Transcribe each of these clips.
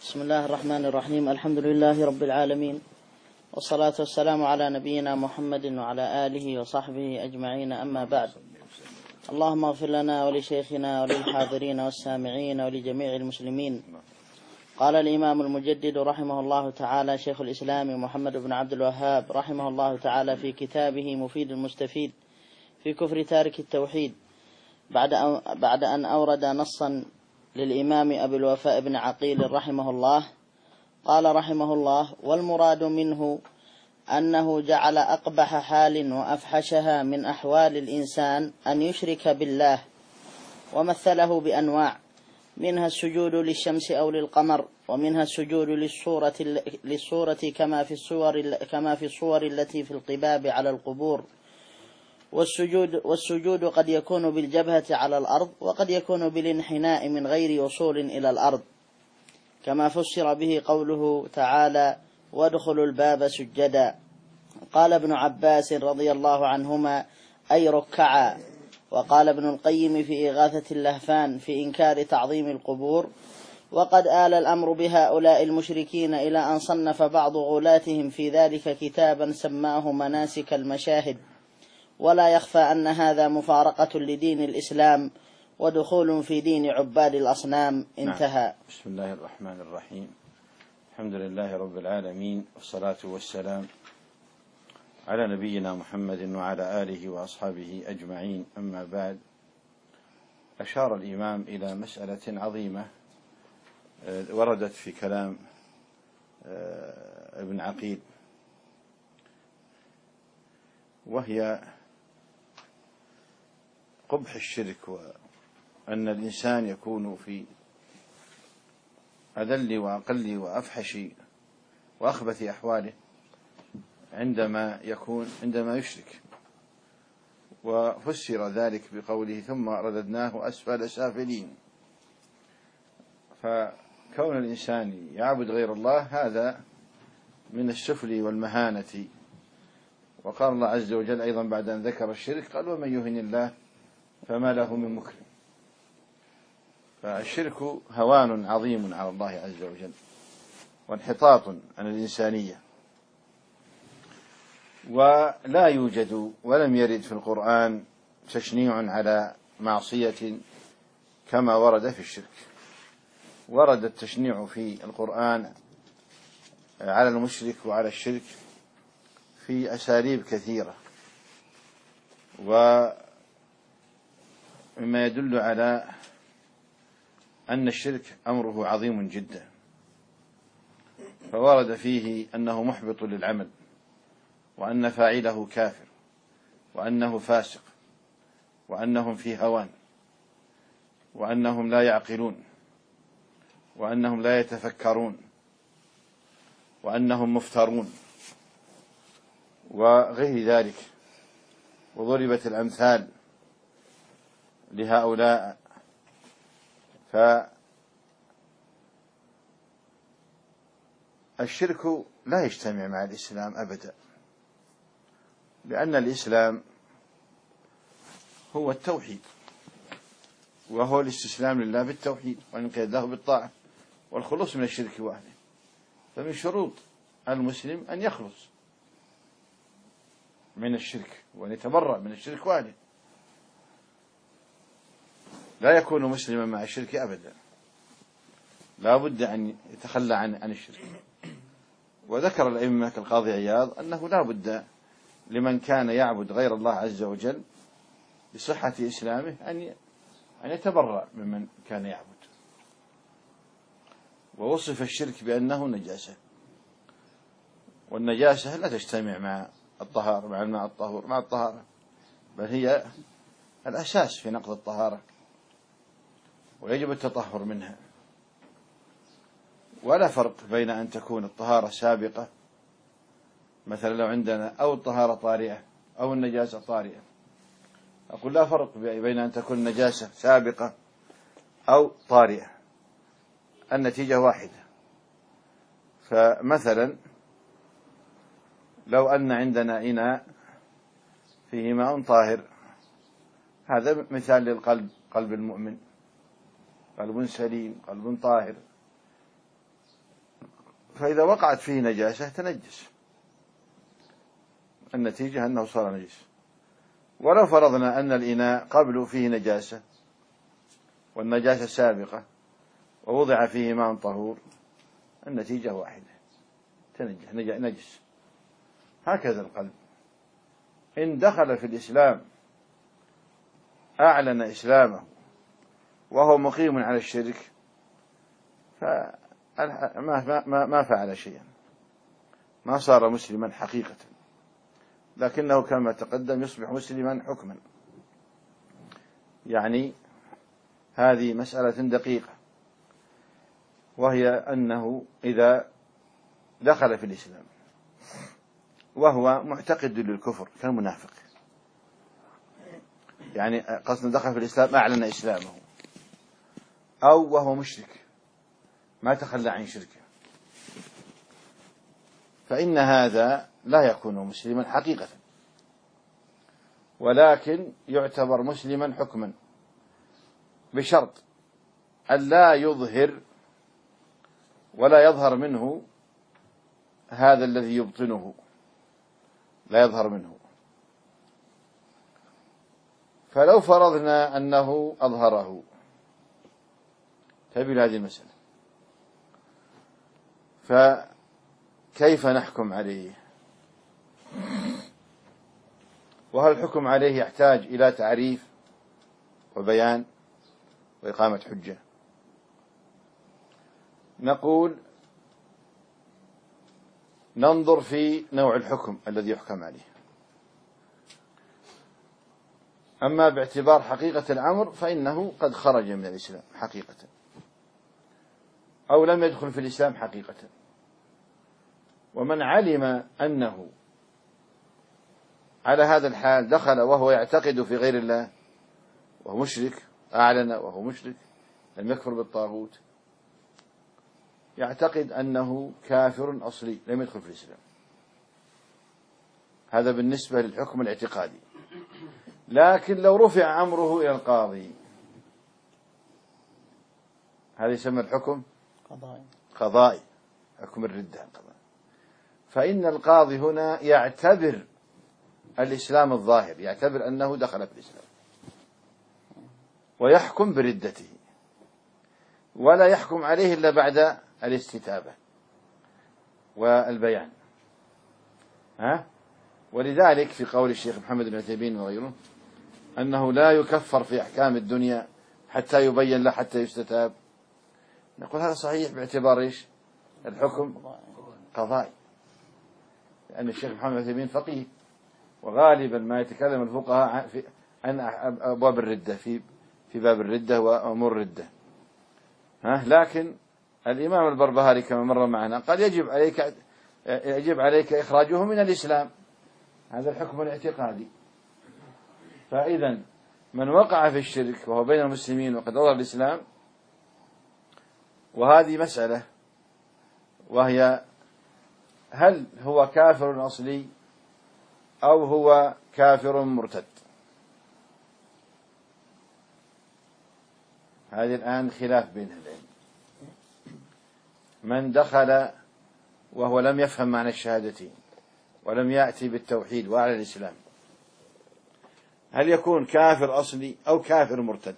بسم الله الرحمن الرحيم. الحمد لله رب العالمين، والصلاة والسلام على نبينا محمد وعلى آله وصحبه أجمعين، أما بعد. اللهم اغفر لنا ولشيخنا وللحاضرين والسامعين ولجميع المسلمين. قال الإمام المجدد رحمه الله تعالى شيخ الإسلام محمد بن عبد الوهاب رحمه الله تعالى في كتابه مفيد المستفيد في كفر تارك التوحيد، بعد أن أورد نصا للإمام أبي الوفاء بن عقيل رحمه الله، قال رحمه الله: والمراد منه أنه جعل أقبح حال وأفحشها من أحوال الإنسان أن يشرك بالله، ومثله بأنواع، منها السجود للشمس أو للقمر، ومنها السجود للصورة كما في الصور التي في القباب على القبور. والسجود قد يكون بالجبهة على الأرض، وقد يكون بالانحناء من غير وصول إلى الأرض، كما فسر به قوله تعالى: وادخلوا الباب سجدا. قال ابن عباس رضي الله عنهما: أي ركعا. وقال ابن القيم في إغاثة اللهفان في إنكار تعظيم القبور: وقد آل الأمر بهؤلاء المشركين إلى أن صنف بعض غلاتهم في ذلك كتابا سماه مناسك المشاهد، ولا يخفى أن هذا مفارقة لدين الإسلام ودخول في دين عباد الأصنام. انتهى. بسم الله الرحمن الرحيم. الحمد لله رب العالمين، والصلاة والسلام على نبينا محمد وعلى آله وأصحابه أجمعين، أما بعد. أشار الإمام إلى مسألة عظيمة وردت في كلام ابن عقيل، وهي قبح الشرك، وأن الإنسان يكون في أذل وأقل وأفحش وأخبث أحواله عندما يشرك. وفسر ذلك بقوله: ثم رددناه أسفل سافلين. فكون الإنسان يعبد غير الله هذا من السفل والمهانة. وقال الله عز وجل أيضا بعد أن ذكر الشرك قال: ومن يهن الله فما له من مكرم. فالشرك هوان عظيم على الله عز وجل، وانحطاط عن الإنسانية. ولا يوجد ولم يرد في القرآن تشنيع على معصية كما ورد في الشرك. ورد التشنيع في القرآن على المشرك وعلى الشرك في أساليب كثيرة، ومما يدل على أن الشرك أمره عظيم جدا. فورد فيه أنه محبط للعمل، وأن فاعله كافر، وأنه فاسق، وأنهم في هوان، وأنهم لا يعقلون، وأنهم لا يتفكرون، وأنهم مفترون، وغير ذلك. وضربت الأمثال لهؤلاء. فالشرك لا يجتمع مع الإسلام أبدا، لأن الإسلام هو التوحيد، وهو الاستسلام لله بالتوحيد والانقياد له بالطاعة والخلوص من الشرك وأهله. فمن شروط المسلم أن يخلص من الشرك وأن يتبرأ من الشرك وأهله. لا يكون مسلما مع الشرك أبدا، لا بد أن يتخلى عن الشرك. وذكر الأئمة كالقاضي عياض أنه لا بد لمن كان يعبد غير الله عز وجل لصحة إسلامه أن يتبرأ ممن كان يعبد. ووصف الشرك بأنه نجاسة، والنجاسة لا تجتمع مع الطهارة، مع الماء الطهور مع الطهارة، بل هي الأساس في نقض الطهارة، ويجب التطهر منها. ولا فرق بين أن تكون الطهارة سابقة، مثلا لو عندنا، أو الطهارة طارئة أو النجاسة طارئة. أقول لا فرق بين أن تكون النجاسة سابقة أو طارئة، النتيجة واحدة. فمثلا لو أن عندنا إناء فيه ماء طاهر، هذا مثال للقلب، قلب المؤمن قلب سليم، قلب طاهر، فإذا وقعت فيه نجاسة تنجس، النتيجة أنه صار نجس. ولو فرضنا أن الإناء قبل فيه نجاسة والنجاسة سابقة ووضع فيه ماء طهور، النتيجة واحدة، نجس. هكذا القلب إن دخل في الإسلام أعلن إسلامه وهو مقيم على الشرك ما فعل شيئا، ما صار مسلما حقيقة، لكنه كما تقدم يصبح مسلما حكما. يعني هذه مسألة دقيقة، وهي أنه إذا دخل في الإسلام وهو معتقد للكفر كالمنافق، يعني قصد دخل في الإسلام أعلن إسلامه، أو وهو مشرك ما تخلى عن شركه، فإن هذا لا يكون مسلما حقيقة، ولكن يعتبر مسلما حكما، بشرط أن لا يظهر ولا يظهر منه هذا الذي يبطنه، لا يظهر منه. فلو فرضنا أنه أظهره، تبي هذه المسألة، فكيف نحكم عليه؟ وهل الحكم عليه يحتاج إلى تعريف وبيان وإقامة حجة؟ نقول ننظر في نوع الحكم الذي يحكم عليه. أما باعتبار حقيقة الأمر فإنه قد خرج من الإسلام حقيقة، أو لم يدخل في الإسلام حقيقة. ومن علم أنه على هذا الحال دخل وهو يعتقد في غير الله وهو مشرك، أعلن وهو مشرك لم يكفر بالطاغوت، يعتقد أنه كافر أصلي لم يدخل في الإسلام. هذا بالنسبة للحكم الاعتقادي. لكن لو رفع أمره إلى القاضي، هذا يسمى الحكم قضائي، حكم الردة قضائي. فإن القاضي هنا يعتبر الإسلام الظاهر، يعتبر أنه دخل في الإسلام ويحكم بردته، ولا يحكم عليه إلا بعد الاستتابة والبيان. ولذلك في قول الشيخ محمد بن عثيمين وغيره أنه لا يكفر في أحكام الدنيا حتى يبين له حتى يستتاب، نقول هذا صحيح باعتبار إيش؟ الحكم قضائي، لأن الشيخ محمد بن عثيمين فقيه، وغالبا ما يتكلم الفقهاء عن أبواب الردة في باب الردة وأمور الردة. لكن الإمام البربهاري كما مر معنا قال يجب عليك إخراجه من الإسلام، هذا الحكم الاعتقادي. فإذا من وقع في الشرك وهو بين المسلمين وقد أظهر الإسلام، وهذه مسألة، وهي هل هو كافر أصلي أو هو كافر مرتد؟ هذه الآن خلاف بين العلم. من دخل وهو لم يفهم معنى الشهادتين ولم يأتي بالتوحيد وعلى الإسلام، هل يكون كافر أصلي أو كافر مرتد؟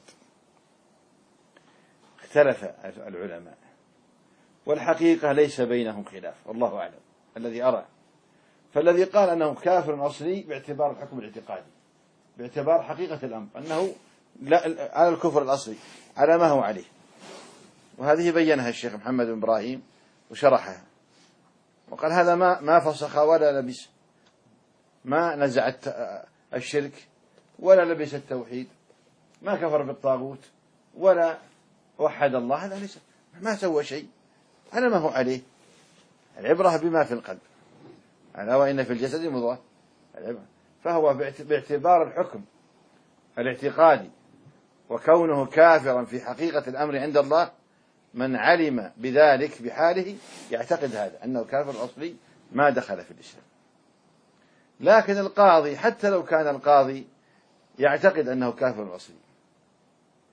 اختلف العلماء، والحقيقة ليس بينهم خلاف، والله أعلم الذي أرى. فالذي قال أنه كافر أصلي باعتبار الحكم الاعتقادي، باعتبار حقيقة الأمر أنه لا على الكفر الأصلي على ما هو عليه، وهذه بينها الشيخ محمد بن إبراهيم وشرحها، وقال هذا ما فسخ ولا لبس، ما نزع الشرك ولا لبس التوحيد، ما كفر بالطاغوت ولا وحد الله، هذا ليس ما سوى شيء على ما هو عليه. العبرة بما في القلب، ألا وإن في الجسد مضغة، فهو باعتبار الحكم الاعتقادي وكونه كافرا في حقيقة الأمر عند الله، من علم بذلك بحاله يعتقد هذا أنه كافر أصلي ما دخل في الإسلام. لكن القاضي حتى لو كان القاضي يعتقد أنه كافر أصلي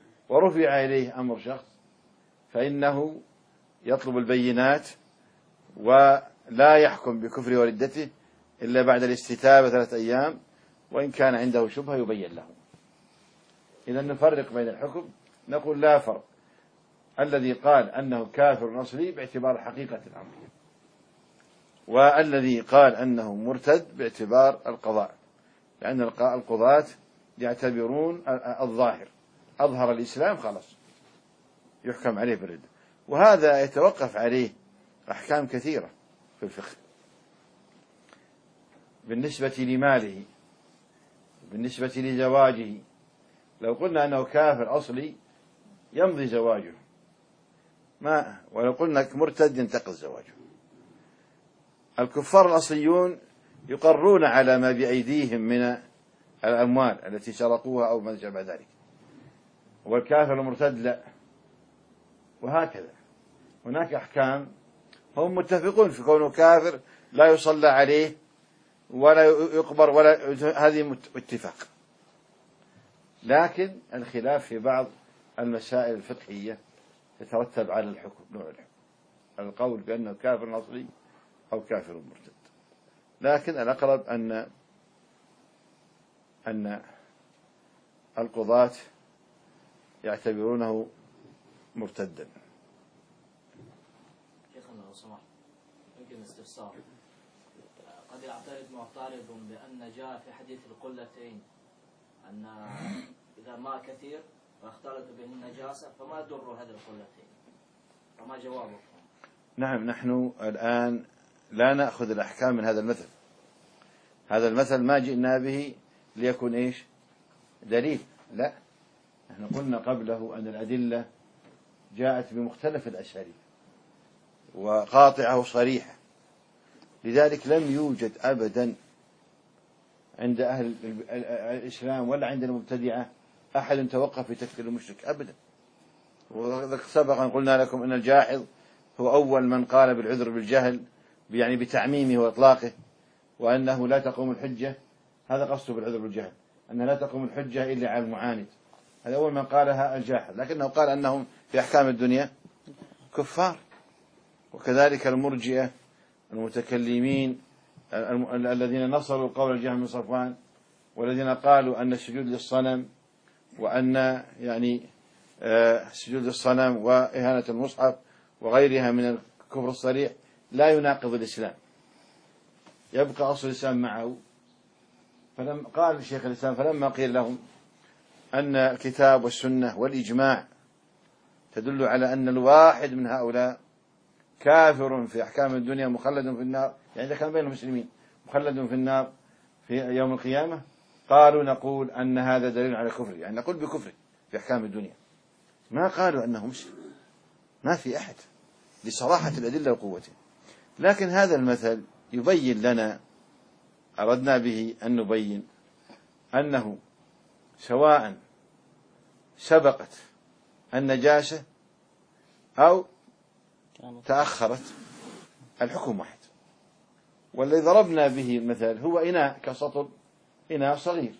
ورفع إليه أمر شخص، فإنه يطلب البينات ولا يحكم بكفر وردته إلا بعد الاستتابة 3 أيام، وإن كان عنده شبهة يبين له. إذا نفرق بين الحكم، نقول لا فرق. الذي قال أنه كافر أصلي باعتبار حقيقة الأمر، والذي قال أنه مرتد باعتبار القضاء، لأن القضاة يعتبرون الظاهر، أظهر الإسلام خلاص يحكم عليه بالردة. وهذا يتوقف عليه أحكام كثيرة في الفقه بالنسبة لماله، بالنسبة لزواجه. لو قلنا أنه كافر أصلي يمضي زواجه، ولو قلنا مرتد ينتقض زواجه. الكفار الأصليون يقرون على ما بأيديهم من الأموال التي سرقوها أو ما شابه ذلك، والكافر المرتد لا. وهكذا هناك أحكام هم متفقون في كونه كافر لا يصلى عليه ولا يقبر، ولا هذه اتفاق. لكن الخلاف في بعض المسائل الفقهية يترتب على الحكم، نوع الحكم، القول بأنه كافر أصلي أو كافر مرتد. لكن الأقرب أن القضاة يعتبرونه مرتدا. شيخنا لو سمحت يمكن استفسار. قد يعترض معترض بأن جاء في حديث القلتين أن إذا ماء كثير واختلط به النجاسة فما يضر هذه القلتين، فما جوابكم؟ نعم، نحن الآن لا نأخذ الأحكام من هذا المثل. هذا المثل ما جئنا به ليكون إيش دليل، لا، نحن قلنا قبله أن الأدلة جاءت بمختلف الأساليب وقاطعة وصريحة، لذلك لم يوجد أبدا عند أهل الإسلام ولا عند المبتدعة أحد توقف في تكفير المشرك أبدا. وسبقا قلنا لكم أن الجاحظ هو أول من قال بالعذر بالجهل، يعني بتعميمه وإطلاقه، وأنه لا تقوم الحجة، هذا قصده بالعذر بالجهل، أنها لا تقوم الحجة إلا على المعاند. هذا أول من قالها الجاحظ، لكنه قال أنهم في أحكام الدنيا كفار. وكذلك المرجئة المتكلمين الذين نصروا قول الجهم بن صفوان، والذين قالوا أن السجود للصنم، وأن يعني سجود للصنم وإهانة المصحف وغيرها من الكفر الصريح لا يناقض الإسلام، يبقى أصل الإسلام معه. فلما قال شيخ الإسلام فلما قيل لهم أن الكتاب والسنة والإجماع تدل على أن الواحد من هؤلاء كافر في أحكام الدنيا مخلد في النار، يعني إذا كان بين المسلمين مخلد في النار في يوم القيامة، قالوا نقول أن هذا دليل على كفر، يعني نقول بكفره في أحكام الدنيا. ما قالوا أنه مسلم، ما في أحد، لصراحة الأدلة وقوته. لكن هذا المثل يبين لنا، أردنا به أن نبين أنه سواء سبقت النجاسة أو تأخرت الحكم واحد. والذي ضربنا به مثل هو إناء كسطل، إناء صغير،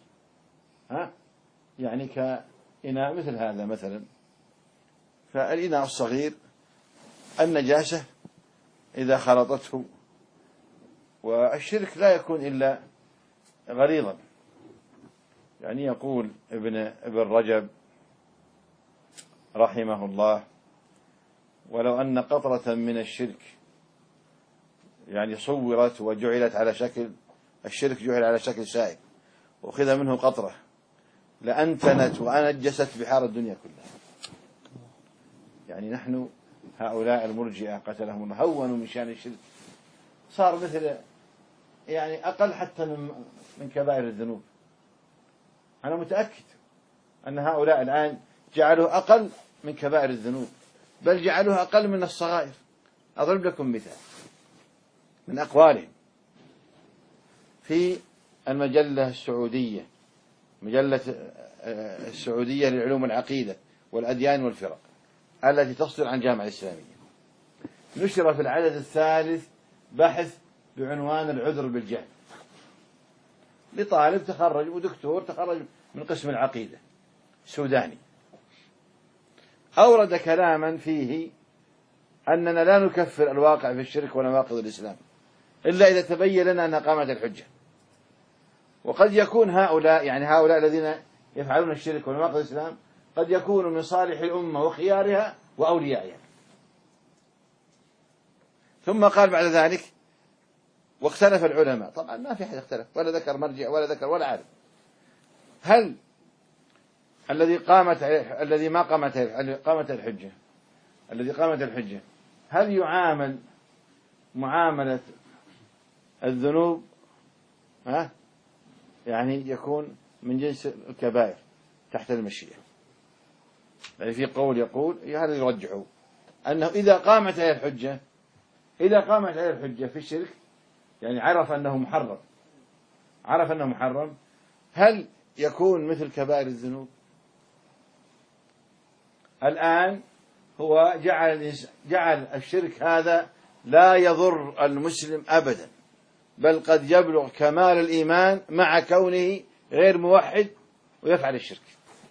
يعني كإناء مثل هذا مثلا. فالإناء الصغير النجاسة إذا خلطته، والشرك لا يكون إلا غليظا. يعني يقول ابن رجب رحمه الله: ولو أن قطرة من الشرك يعني صورت وجعلت على شكل الشرك، جعل على شكل سائل، وأخذ منه قطرة لأنتنت وأنجست بحار الدنيا كلها. يعني نحن هؤلاء المرجئة قتلهم الله هونوا من شأن الشرك، صار مثل يعني أقل حتى من كبائر الذنوب. أنا متأكد أن هؤلاء الآن جعلوه أقل من كبائر الذنوب، بل جعلوه أقل من الصغائر. أضرب لكم مثال من أقوالهم في المجلة السعودية، مجلة السعودية للعلوم العقيدة والأديان والفرق التي تصدر عن الجامعة الإسلامية. نشر في العدد الثالث بحث بعنوان العذر بالجهل لطالب تخرج ودكتور تخرج من قسم العقيدة سوداني. أورد كلاما فيه أننا لا نكفر الواقع في الشرك ونواقض الإسلام إلا إذا تبين لنا أن قامت الحجة. وقد يكون هؤلاء الذين يفعلون الشرك ونواقض الإسلام قد يكونوا من صالح الأمة وخيارها وأوليائها. ثم قال بعد ذلك: واختلف العلماء. طبعا ما في أحد اختلف، ولا ذكر مرجع ولا ذكر ولا عالم. هل الذي قامت الحجة هل يعامل معاملة الذنوب؟ يعني يكون من جنس الكبائر تحت المشيئة. يعني في قول يقول هذا يرجحه أنه إذا قامت عليه الحجة في الشرك، يعني عرف أنه محرم، هل يكون مثل كبائر الذنوب؟ الآن هو جعل الشرك هذا لا يضر المسلم أبدا، بل قد يبلغ كمال الإيمان مع كونه غير موحد ويفعل الشرك،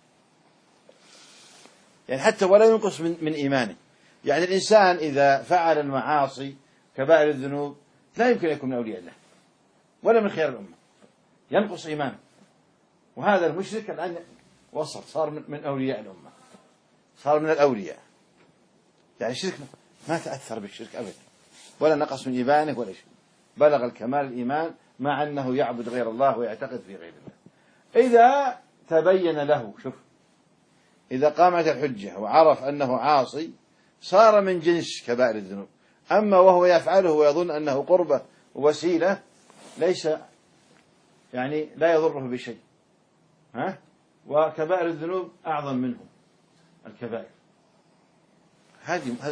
يعني حتى ولا ينقص من إيمانه. يعني الإنسان إذا فعل المعاصي كبائر الذنوب لا يمكن يكون من أولياء الله ولا من خيار الأمة، ينقص إيمانه. وهذا المشرك الآن صار من أولياء الأمة، صار من الأولياء. يعني الشرك ما تأثر بالشرك أبدا، ولا نقص من إيمانه ولا شيء، بلغ الكمال الإيمان مع أنه يعبد غير الله ويعتقد في غير الله. إذا تبين له، إذا قامت الحجة وعرف أنه عاصي صار من جنس كبائر الذنوب. أما وهو يفعله ويظن أنه قربة ووسيلة ليس، يعني لا يضره بشيء. وكبائر الذنوب أعظم منه الكبائر. هذا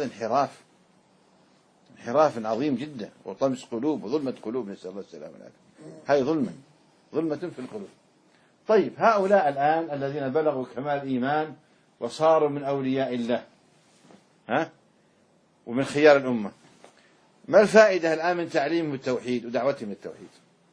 انحراف عظيم جدا، وطمس قلوب وظلمة قلوب، نسأل الله السلامة والعافية. هذه ظلمة في القلوب. طيب، هؤلاء الآن الذين بلغوا كمال الإيمان وصاروا من أولياء الله ومن خيار الأمة، ما الفائدة الآن من تعليمهم التوحيد ودعوتهم للتوحيد؟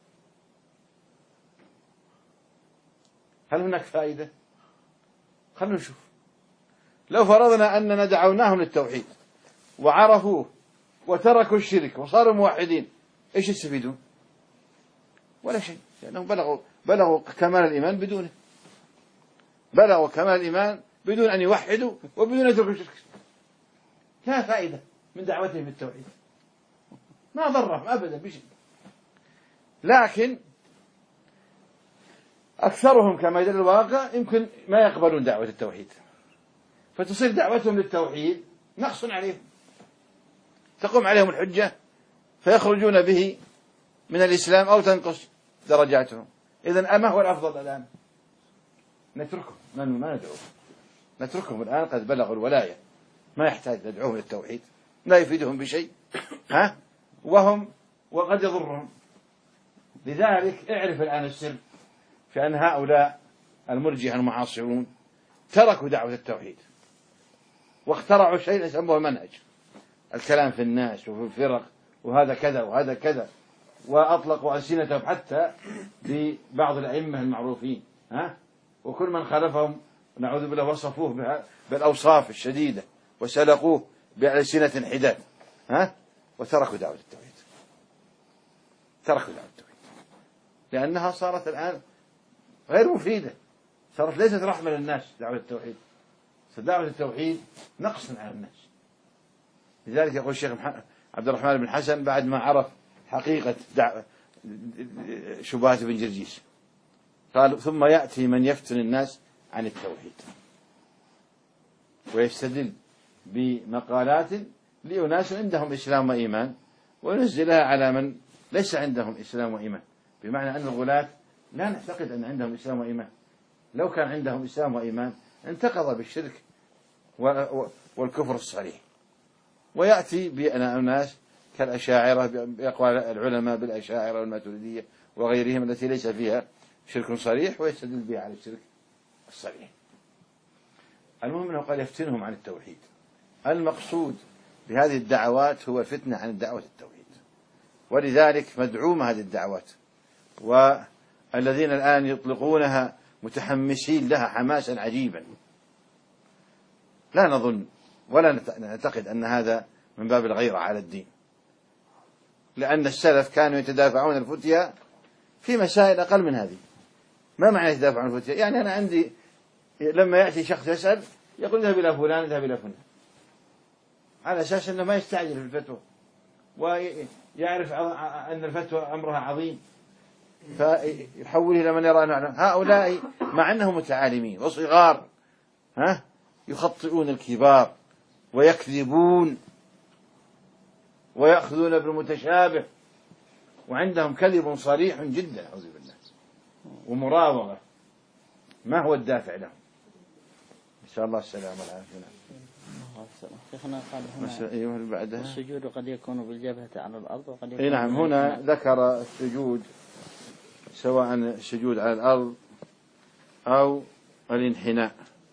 هل هناك فائدة؟ خلونا نشوف. لو فرضنا أننا دعوناهم للتوحيد وعرفوه وتركوا الشرك وصاروا موحدين، إيش يستفيدون؟ ولا شيء، لأنهم بلغوا كمال الإيمان بدونه، بلغوا كمال الإيمان بدون أن يوحدوا وبدون أن يتركوا الشرك. لا فائدة من دعوتهم للتوحيد، ما ضرهم أبدا بشيء. لكن أكثرهم كما يدل الواقع يمكن ما يقبلون دعوة التوحيد، فتصير دعوتهم للتوحيد نقص عليهم، تقوم عليهم الحجة فيخرجون به من الإسلام أو تنقص درجاتهم. إذن أما هو الأفضل الآن؟ نتركهم، ما ندعوهم، نتركهم الآن قد بلغوا الولاية، ما يحتاج ندعوهم للتوحيد، لا يفيدهم بشيء وقد يضرهم. لذلك اعرف الآن السر في أن هؤلاء المرجئة المعاصرون تركوا دعوة التوحيد واخترعوا شيء يسموه منهج، الكلام في الناس وفي الفرق، وهذا كذا وهذا كذا، وأطلقوا ألسنتهم حتى ببعض الأئمة المعروفين، وكل من خالفهم نعوذ بالله وصفوه بالأوصاف الشديدة وسلقوه بألسنة حداد، وتركوا دعوة التوحيد، لأنها صارت الآن غير مفيدة، صارت ليست رحمة للناس. دعوة التوحيد، دعوة التوحيد نقص على الناس. لذلك يقول الشيخ عبد الرحمن بن حسن بعد ما عرف حقيقة شبهات ابن جرجيس قال: ثم يأتي من يفتن الناس عن التوحيد ويستدل بمقالات لأناس عندهم إسلام وإيمان وينزلها على من ليس عندهم إسلام وإيمان، بمعنى أن الغلاة لا نعتقد أن عندهم إسلام وإيمان، لو كان عندهم إسلام وإيمان انتقض بالشرك والكفر الصريح. ويأتي بأناس كالأشاعرة بأقوال العلماء بالأشاعرة والماتريدية وغيرهم التي ليس فيها شرك صريح ويستدل بها على الشرك الصريح. المهم أنه قال يفتنهم عن التوحيد. المقصود بهذه الدعوات هو الفتنة عن الدعوة التوحيد، ولذلك مدعومة هذه الدعوات، والذين الآن يطلقونها متحمسين لها حماسا عجيبا. لا نظن ولا نعتقد أن هذا من باب الغيرة على الدين، لأن السلف كانوا يتدافعون الفتيا في مسائل أقل من هذه. ما معنى يتدافعون الفتيا؟ يعني أنا عندي لما يأتي شخص يسأل يقول اذهب إلى فلان اذهب إلى فلان، على أساس أنه ما يستعجل في الفتوى ويعرف أن الفتوى أمرها عظيم فيحوله إلى من يرى أنه أعلم. هؤلاء مع أنهم متعالمين وصغار يخطئون الكبار ويكذبون ويأخذون بالمتشابه، وعندهم كذب صريح جدا أعوذ بالله ومراوغة. ما هو الدافع لهم؟ إن شاء الله السلام والعافية. شيخنا قال هنا أيوه بعدها السجود قد يكون بالجبهة على الأرض وقد يكون نعم. هنا ذكر السجود سواء السجود على الأرض أو الانحناء،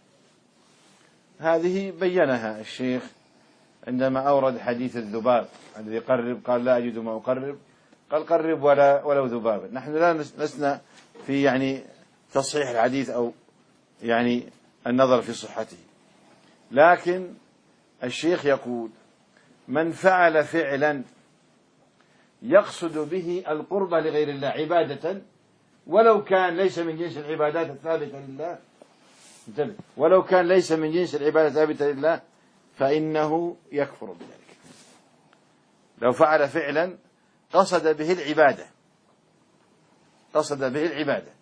هذه بينها الشيخ عندما أورد حديث الذباب الذي قرب قال لا أجد ما أقرب، قال قرب ولو ذبابا. نحن لا لسنا في يعني تصحيح الحديث أو يعني النظر في صحته، لكن الشيخ يقول من فعل فعلا يقصد به القرب لغير الله عبادة ولو كان ليس من جنس العبادات الثابتة لله، ولو كان ليس من جنس العبادة الثابتة لله فإنه يكفر بذلك. لو فعل فعلا قصد به العبادة، قصد به العبادة،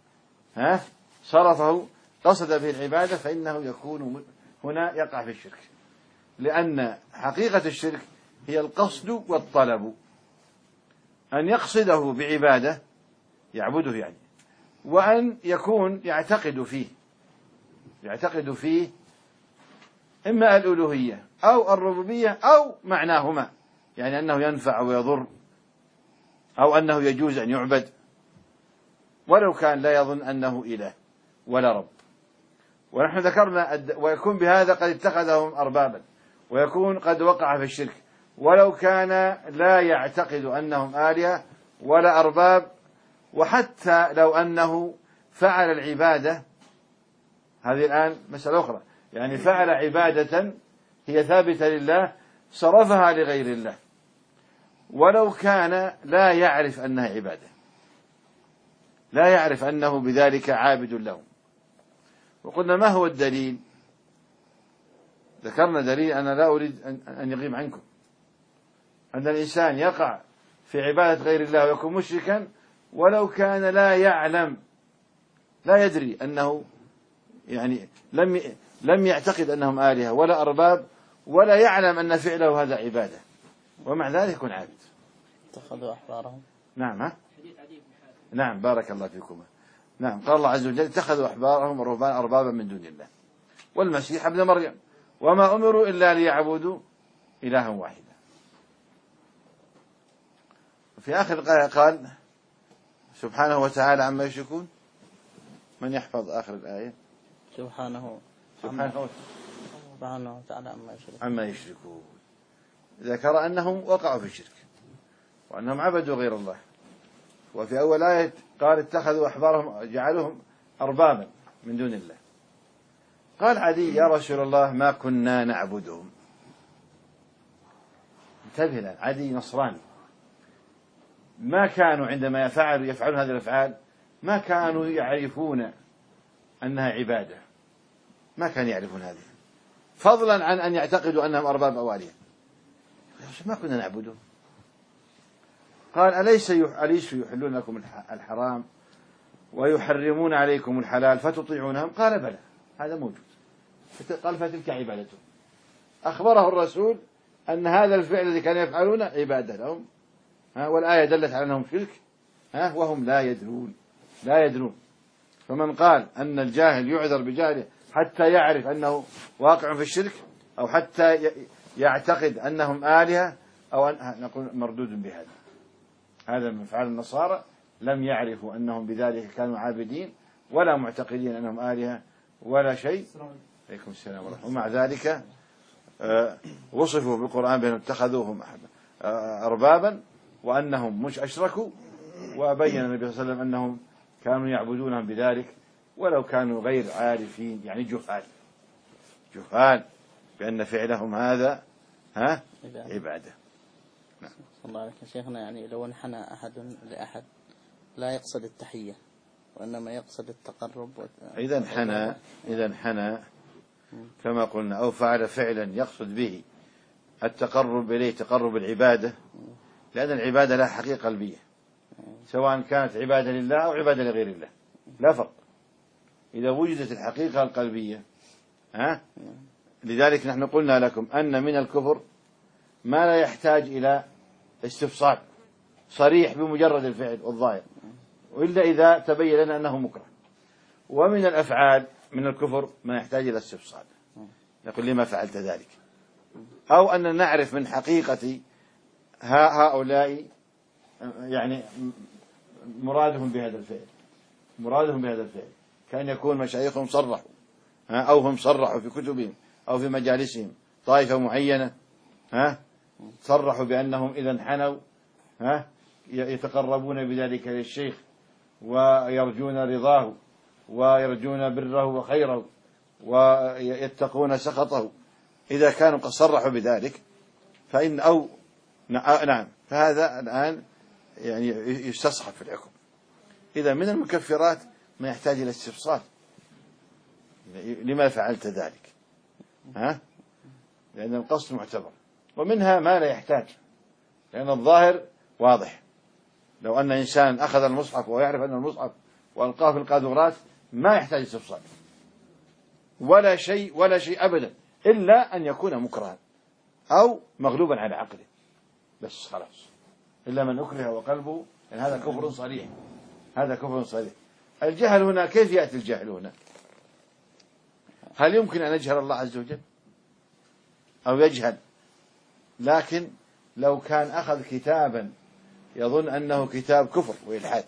صرفه قصد به العبادة، فإنه يكون هنا يقع في الشرك، لأن حقيقة الشرك هي القصد والطلب، أن يقصده بعبادة يعبده يعني، وأن يكون يعتقد فيه إما الألوهية أو الربوبية أو معناهما، يعني أنه ينفع ويضر أو أنه يجوز أن يعبد، ولو كان لا يظن أنه إله ولا رب. ونحن ذكرنا ويكون بهذا قد اتخذهم أربابا، ويكون قد وقع في الشرك ولو كان لا يعتقد أنهم آلهة ولا أرباب. وحتى لو أنه فعل العبادة، هذه الآن مسألة أخرى، يعني فعل عبادة هي ثابتة لله صرفها لغير الله ولو كان لا يعرف أنها عبادة، لا يعرف أنه بذلك عابد له. وقلنا ما هو الدليل؟ ذكرنا دليل أنا لا أريد أن يغيب عنكم، أن الإنسان يقع في عبادة غير الله ويكون مشركا ولو كان لا يعلم، لا يدري أنه يعني لم يعتقد أنهم آلهة ولا أرباب ولا يعلم أن فعله هذا عبادة، ومع ذلك يكون عابد. اتخذوا أحبارهم. نعم نعم بارك الله فيكم. نعم قال الله عز وجل اتخذوا أحبارهم ورهبان أربابا من دون الله والمسيح ابن مريم وما أمروا إلا ليعبدوا إلها واحدا. في آخر الآية قال سبحانه وتعالى عما يشركون. من يحفظ آخر الآية؟ سبحانه وتعالى عما يشركون. ذكر أنهم وقعوا في الشرك وأنهم عبدوا غير الله. وفي أول آية قال اتخذوا أحبارهم جعلوهم أربابا من دون الله. قال عدي يا رسول الله ما كنا نعبدهم. انتبه الآن، عدي نصراني، ما كانوا عندما يفعلون هذه الأفعال ما كانوا يعرفون أنها عبادة، ما كانوا يعرفون هذه، فضلا عن أن يعتقدوا أنهم أرباب أو آلهة. ما كنا نعبدهم. قال أليس يحلون لكم الحرام ويحرمون عليكم الحلال فتطيعونهم؟ قال بلى هذا موجود. قال فتلك عبادته. أخبره الرسول أن هذا الفعل الذي كانوا يفعلونه عبادة لهم، والآية دلت على أنهم شرك وهم لا يدرون. فمن قال أن الجاهل يعذر بجهله حتى يعرف أنه واقع في الشرك أو حتى يعتقد أنهم آلهة أو نقول مردود بهذا. هذا من أفعال النصارى، لم يعرفوا أنهم بذلك كانوا عابدين ولا معتقدين أنهم آلهة ولا شيء. عليكم السلام ورحمة الله. ومع ذلك وصفوا بالقرآن بأنهم اتخذوهم أربابا وأنهم مش أشركوا، وبين النبي صلى الله عليه وسلم أنهم كانوا يعبدونهم بذلك ولو كانوا غير عارفين، يعني جهال بأن فعلهم هذا عبادة. نعم. صلى الله عليه شيخنا، يعني لو انحنى أحد لأحد لا يقصد التحية وإنما يقصد التقرب. إذا انحنى كما قلنا أو فعل فعلا يقصد به التقرب إليه، تقرب العبادة، لأن العبادة لها حقيقة قلبية، سواء كانت عبادة لله أو عبادة لغير الله، لا فرق إذا وجدت الحقيقة القلبية. لذلك نحن قلنا لكم أن من الكفر ما لا يحتاج إلى استفصال صريح بمجرد الفعل والظاهر، إلا إذا تبين لنا أنه مكره. ومن الأفعال من الكفر ما يحتاج إلى استفصال، نقول لما فعلت ذلك، أو أن نعرف من حقيقة هؤلاء يعني مرادهم بهذا الفعل، كأن يكون مشايخهم صرحوا أو هم صرحوا في كتبهم أو في مجالسهم طائفة معينة صرحوا بأنهم إذا انحنوا يتقربون بذلك للشيخ ويرجون رضاه ويرجون بره وخيره ويتقون سخطه. إذا كانوا قد صرحوا بذلك فإن نعم، فهذا الآن يعني يستصحب في الحكم. إذا من المكفرات ما يحتاج إلى استفصال، لما فعلت ذلك؟ لأن القصد معتبر. ومنها ما لا يحتاج، لأن الظاهر واضح. لو أن إنسان أخذ المصحف ويعرف أن المصحف وألقاه في القاذورات ما يحتاج استفصال ولا شيء أبدا، إلا أن يكون مكرها أو مغلوبا على عقله، بس خلاص. إلا من أكره وقلبه، يعني هذا كفر صريح. الجهل هنا كيف يأتي الجهل هنا؟ هل يمكن أن يجهل الله عز وجل أو يجهل؟ لكن لو كان أخذ كتابا يظن أنه كتاب كفر وإلحاد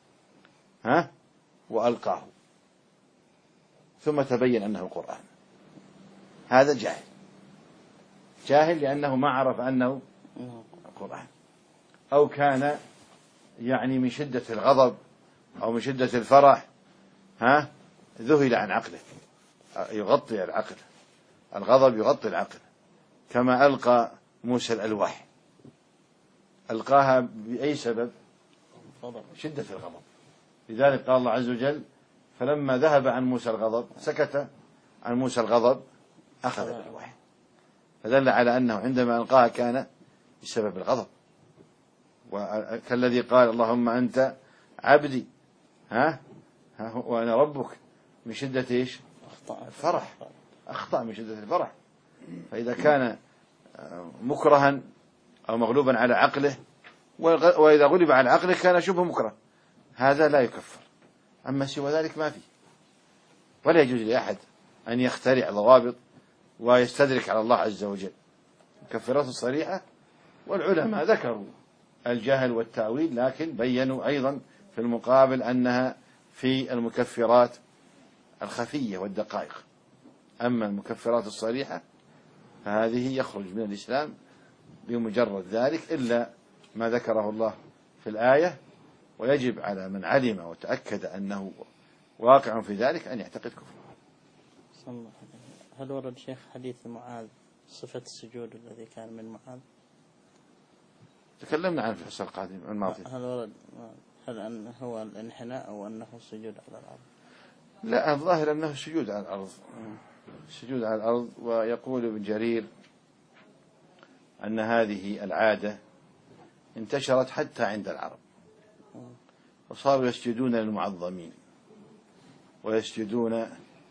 وألقاه ثم تبين أنه قرآن، هذا جاهل لأنه ما عرف أنه قرآن. أو كان يعني من شدة الغضب أو من شدة الفرح ذهل عن عقله، يغطي العقل، الغضب يغطي العقل، كما ألقى موسى الألواح، ألقاها بأي سبب؟ شدة الغضب. لذلك قال الله عز وجل فلما ذهب عن موسى الغضب، سكت عن موسى الغضب، أخذ الألواح، فدل على أنه عندما ألقاها كان بسبب الغضب. كالذي قال اللهم أنت عبدي وأنا ربك، من شدة إيش؟ الفرح، أخطأ من شدة الفرح. فإذا كان مكرها أو مغلوبا على عقله، وإذا غلب على عقله كان شبه مكره، هذا لا يكفر. أما سوى ذلك ما فيه، ولا يجوز لأحد أن يخترع ضوابط ويستدرك على الله عز وجل. مكفرات الصريحة، والعلماء ذكروا الجهل والتأويل، لكن بيّنوا أيضا في المقابل أنها في المكفرات الخفية والدقائق. أما المكفرات الصريحة فهذه يخرج من الإسلام بمجرد ذلك، إلا ما ذكره الله في الآية. ويجب على من علم وتأكد أنه واقع في ذلك أن يعتقد كفره. هل ورد شيخ حديث معاذ صفة السجود الذي كان من معاذ؟ تكلمنا عنه في الحصة القادم الماضي. هل أنه هو الانحناء أو أنه السجود على الأرض؟ لا، الظاهر أنه السجود على الأرض، السجود على الأرض. ويقول ابن جرير أن هذه العادة انتشرت حتى عند العرب، وصاروا يسجدون للمعظمين ويسجدون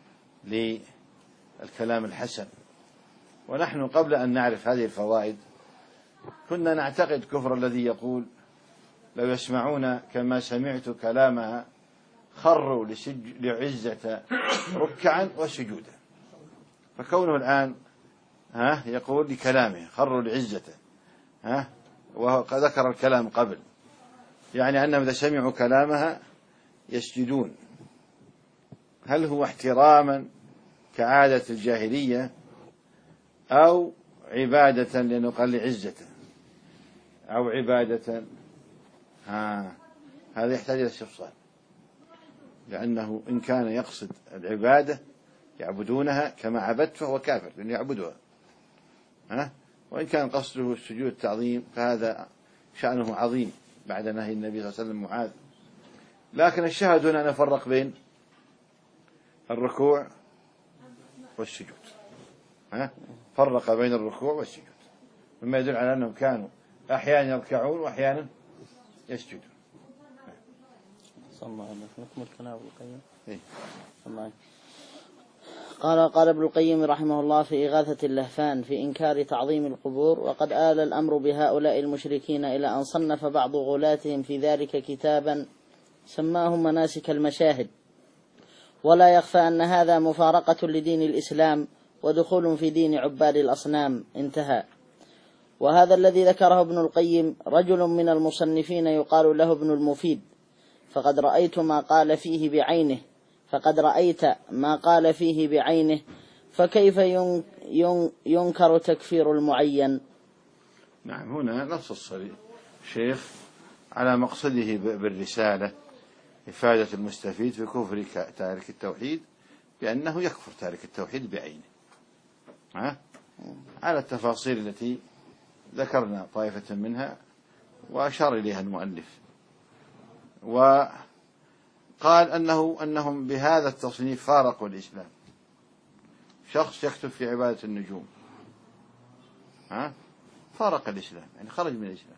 للكلام الحسن. ونحن قبل أن نعرف هذه الفوائد كنا نعتقد كفر الذي يقول لو يسمعون كما سمعت كلامها خروا لعزة ركعا وسجودا. فكونه الآن يقول لكلامه خروا لعزته، وذكر الكلام قبل، يعني أنهم إذا سمعوا كلامها يسجدون. هل هو احتراما كعادة الجاهلية أو عبادة لأنه قال لعزته أو عبادة؟ هذا يحتاج إلى استفصال، لأنه إن كان يقصد العبادة يعبدونها كما عبدت فهو كافر لأنه يعبدها، وإن كان قصده السجود التعظيم فهذا شأنه عظيم بعد نهي النبي صلى الله عليه وسلم معاذ. لكن الشاهد هنا أن نفرق بين الركوع والسجود، فرق بين الركوع والسجود، مما يدل على أنهم كانوا أحيانا يركعون وأحيانا يسجدون. صلى الله عليه وسلم. نكمل كلام ابن القيم. إيه؟ قال ابن القيم رحمه الله في إغاثة اللهفان في إنكار تعظيم القبور: وقد آل الأمر بهؤلاء المشركين إلى أن صنف بعض غلاتهم في ذلك كتابا سماه مناسك المشاهد، ولا يخفى أن هذا مفارقة لدين الإسلام ودخول في دين عباد الأصنام. انتهى. وهذا الذي ذكره ابن القيم رجل من المصنفين يقال له ابن المفيد، فقد رأيت ما قال فيه بعينه، فكيف ينكر تكفير المعين؟ نعم، هنا نص الشيخ على مقصده بالرسالة، إفادة المستفيد في كفر تارك التوحيد بأنه يكفر تارك التوحيد بعينه، على التفاصيل التي ذكرنا طائفة منها وأشار إليها المؤلف، وقال أنهم بهذا التصنيف فارقوا الإسلام. شخص يكتب في عبادة النجوم فارق الإسلام، يعني خرج من الإسلام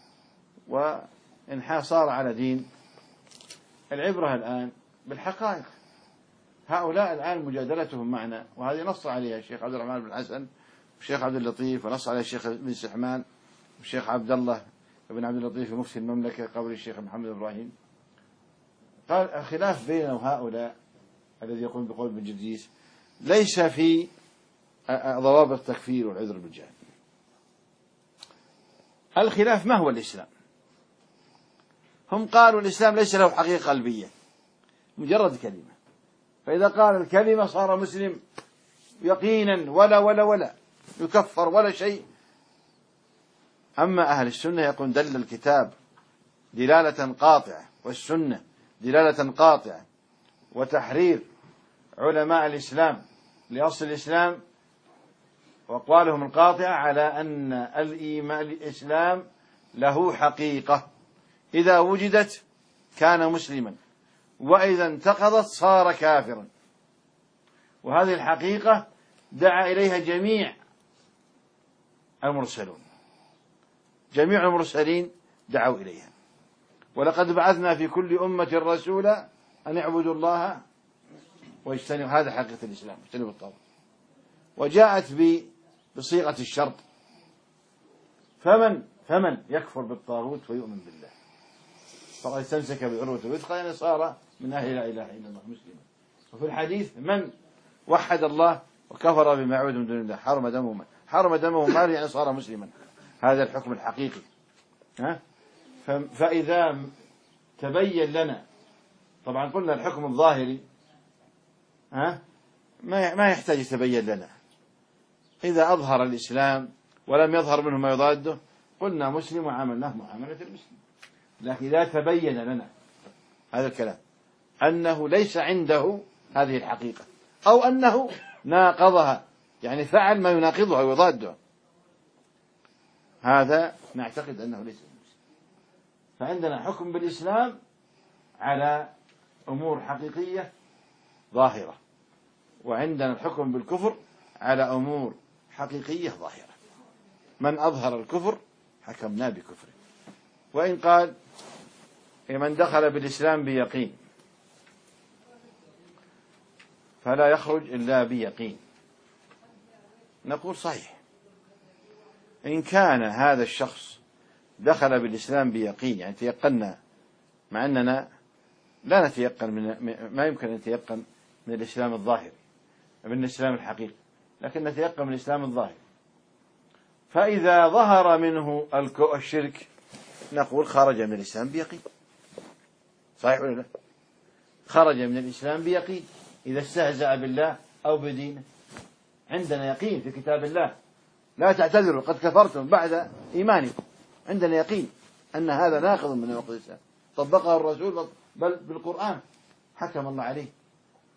وانحصار على دين. العبرة الآن بالحقائق. هؤلاء الآن مجادلتهم معنا، وهذه نص عليها الشيخ عبد الرحمن بن الحسن والشيخ عبد اللطيف، ونص عليها الشيخ بن سحمان والشيخ عبد الله بن عبد اللطيف مفتي المملكة قبل الشيخ محمد إبراهيم. قال الخلاف بيننا وهؤلاء الذي يقول بقول ابن جديس ليس في ضوابط التكفير والعذر بالجهل. الخلاف ما هو الإسلام. هم قالوا الإسلام ليس له حقيقة قلبية، مجرد كلمة، فإذا قال الكلمة صار مسلم يقينا ولا يكفر ولا شيء. أما أهل السنة يقول دل الكتاب دلالة قاطعة والسنة دلالة قاطعة، وتحرير علماء الإسلام لأصل الإسلام وأقوالهم القاطعة على أن الإسلام له حقيقة، إذا وجدت كان مسلما، وإذا انتقضت صار كافرا. وهذه الحقيقة دعا إليها جميع المرسلون، جميع المرسلين دعوا إليها. ولقد بعثنا في كل أمة رسولا أن يعبدوا الله واجتنبوا، هذا حقيقة الإسلام، اجتنبوا الطاغوت. وجاءت بصيغة الشرط، فمن يكفر بالطاغوت ويؤمن بالله فقد استمسك بالعروة الوثقى، يعني صار من أهل لا إله إلا الله مسلما. وفي الحديث من وحد الله وكفر بما يعبد من دون الله حرم دمه ماله، يعني صار مسلما. هذا الحكم الحقيقي. فإذا تبين لنا، طبعا قلنا الحكم الظاهري ما يحتاج يتبين لنا. إذا أظهر الإسلام ولم يظهر منه ما يضاده قلنا مسلم وعاملناه معاملة المسلم. لكن إذا تبين لنا هذا الكلام أنه ليس عنده هذه الحقيقة، أو أنه ناقضها، يعني فعل ما يناقضها ويضاده، هذا نعتقد أنه ليس مسلم. فعندنا حكم بالإسلام على أمور حقيقية ظاهرة، وعندنا الحكم بالكفر على أمور حقيقية ظاهرة. من أظهر الكفر حكمنا بكفره. وإن قال من دخل بالإسلام بيقين فلا يخرج إلا بيقين، نقول صحيح. إن كان هذا الشخص دخل بالإسلام بيقين، يعني تيقنا، مع أننا لا نتيقن ما يمكن أن نتيقن من الإسلام الظاهري من الإسلام الحقيقي، لكن نتيقن من الإسلام الظاهري. فإذا ظهر منه الشرك نقول خرج من الإسلام بيقين. صحيح ولا لا؟ خرج من الإسلام بيقين إذا استهزأ بالله أو بدينه. عندنا يقين في كتاب الله، لا تعتذروا قد كفرتم بعد إيمانكم. عندنا يقين أن هذا ناقض من نواقض الإسلام، طبقه الرسول بل بالقرآن حكم الله عليه.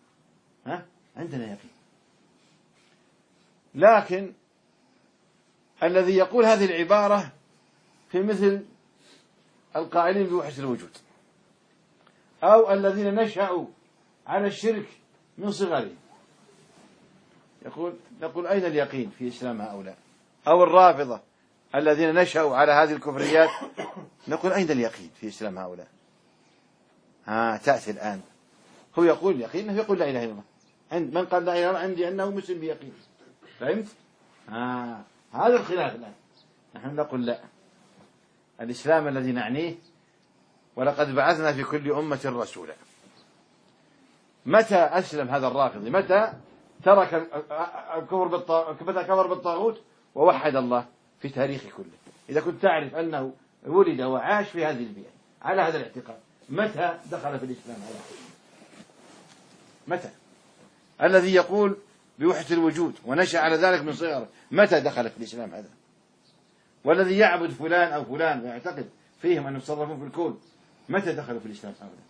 عندنا يقين. لكن الذي يقول هذه العبارة في مثل القائلين بوحدة الوجود، أو الذين نشأوا على الشرك من صغرهم، نقول أين اليقين في إسلام هؤلاء؟ أو الرافضة الذين نشأوا على هذه الكفريات، نقول أين اليقين في إسلام هؤلاء؟ تأتي الآن، هو يقول يقين، يقول لا إله إلا الله، عند من قال لا إله إلا الله عندي أنه مسلم بيقين. فهمت؟ هذا الخلاف الآن. نحن نقول لا، الإسلام الذي نعنيه ولقد بعثنا في كل أمة رسولا. متى أسلم هذا الرافضي؟ متى ترك متى كفر بالطاغوت ووحد الله في تاريخه كله؟ إذا كنت تعرف أنه ولد وعاش في هذه البيئة على هذا الاعتقاد، متى دخل في الإسلام هذا؟ متى؟ الذي يقول بوحدة الوجود ونشأ على ذلك من صغره، متى دخل في الإسلام هذا؟ والذي يعبد فلان أو فلان ويعتقد فيهم أن يتصرفون في الكون، متى دخلوا في الإسلام هؤلاء؟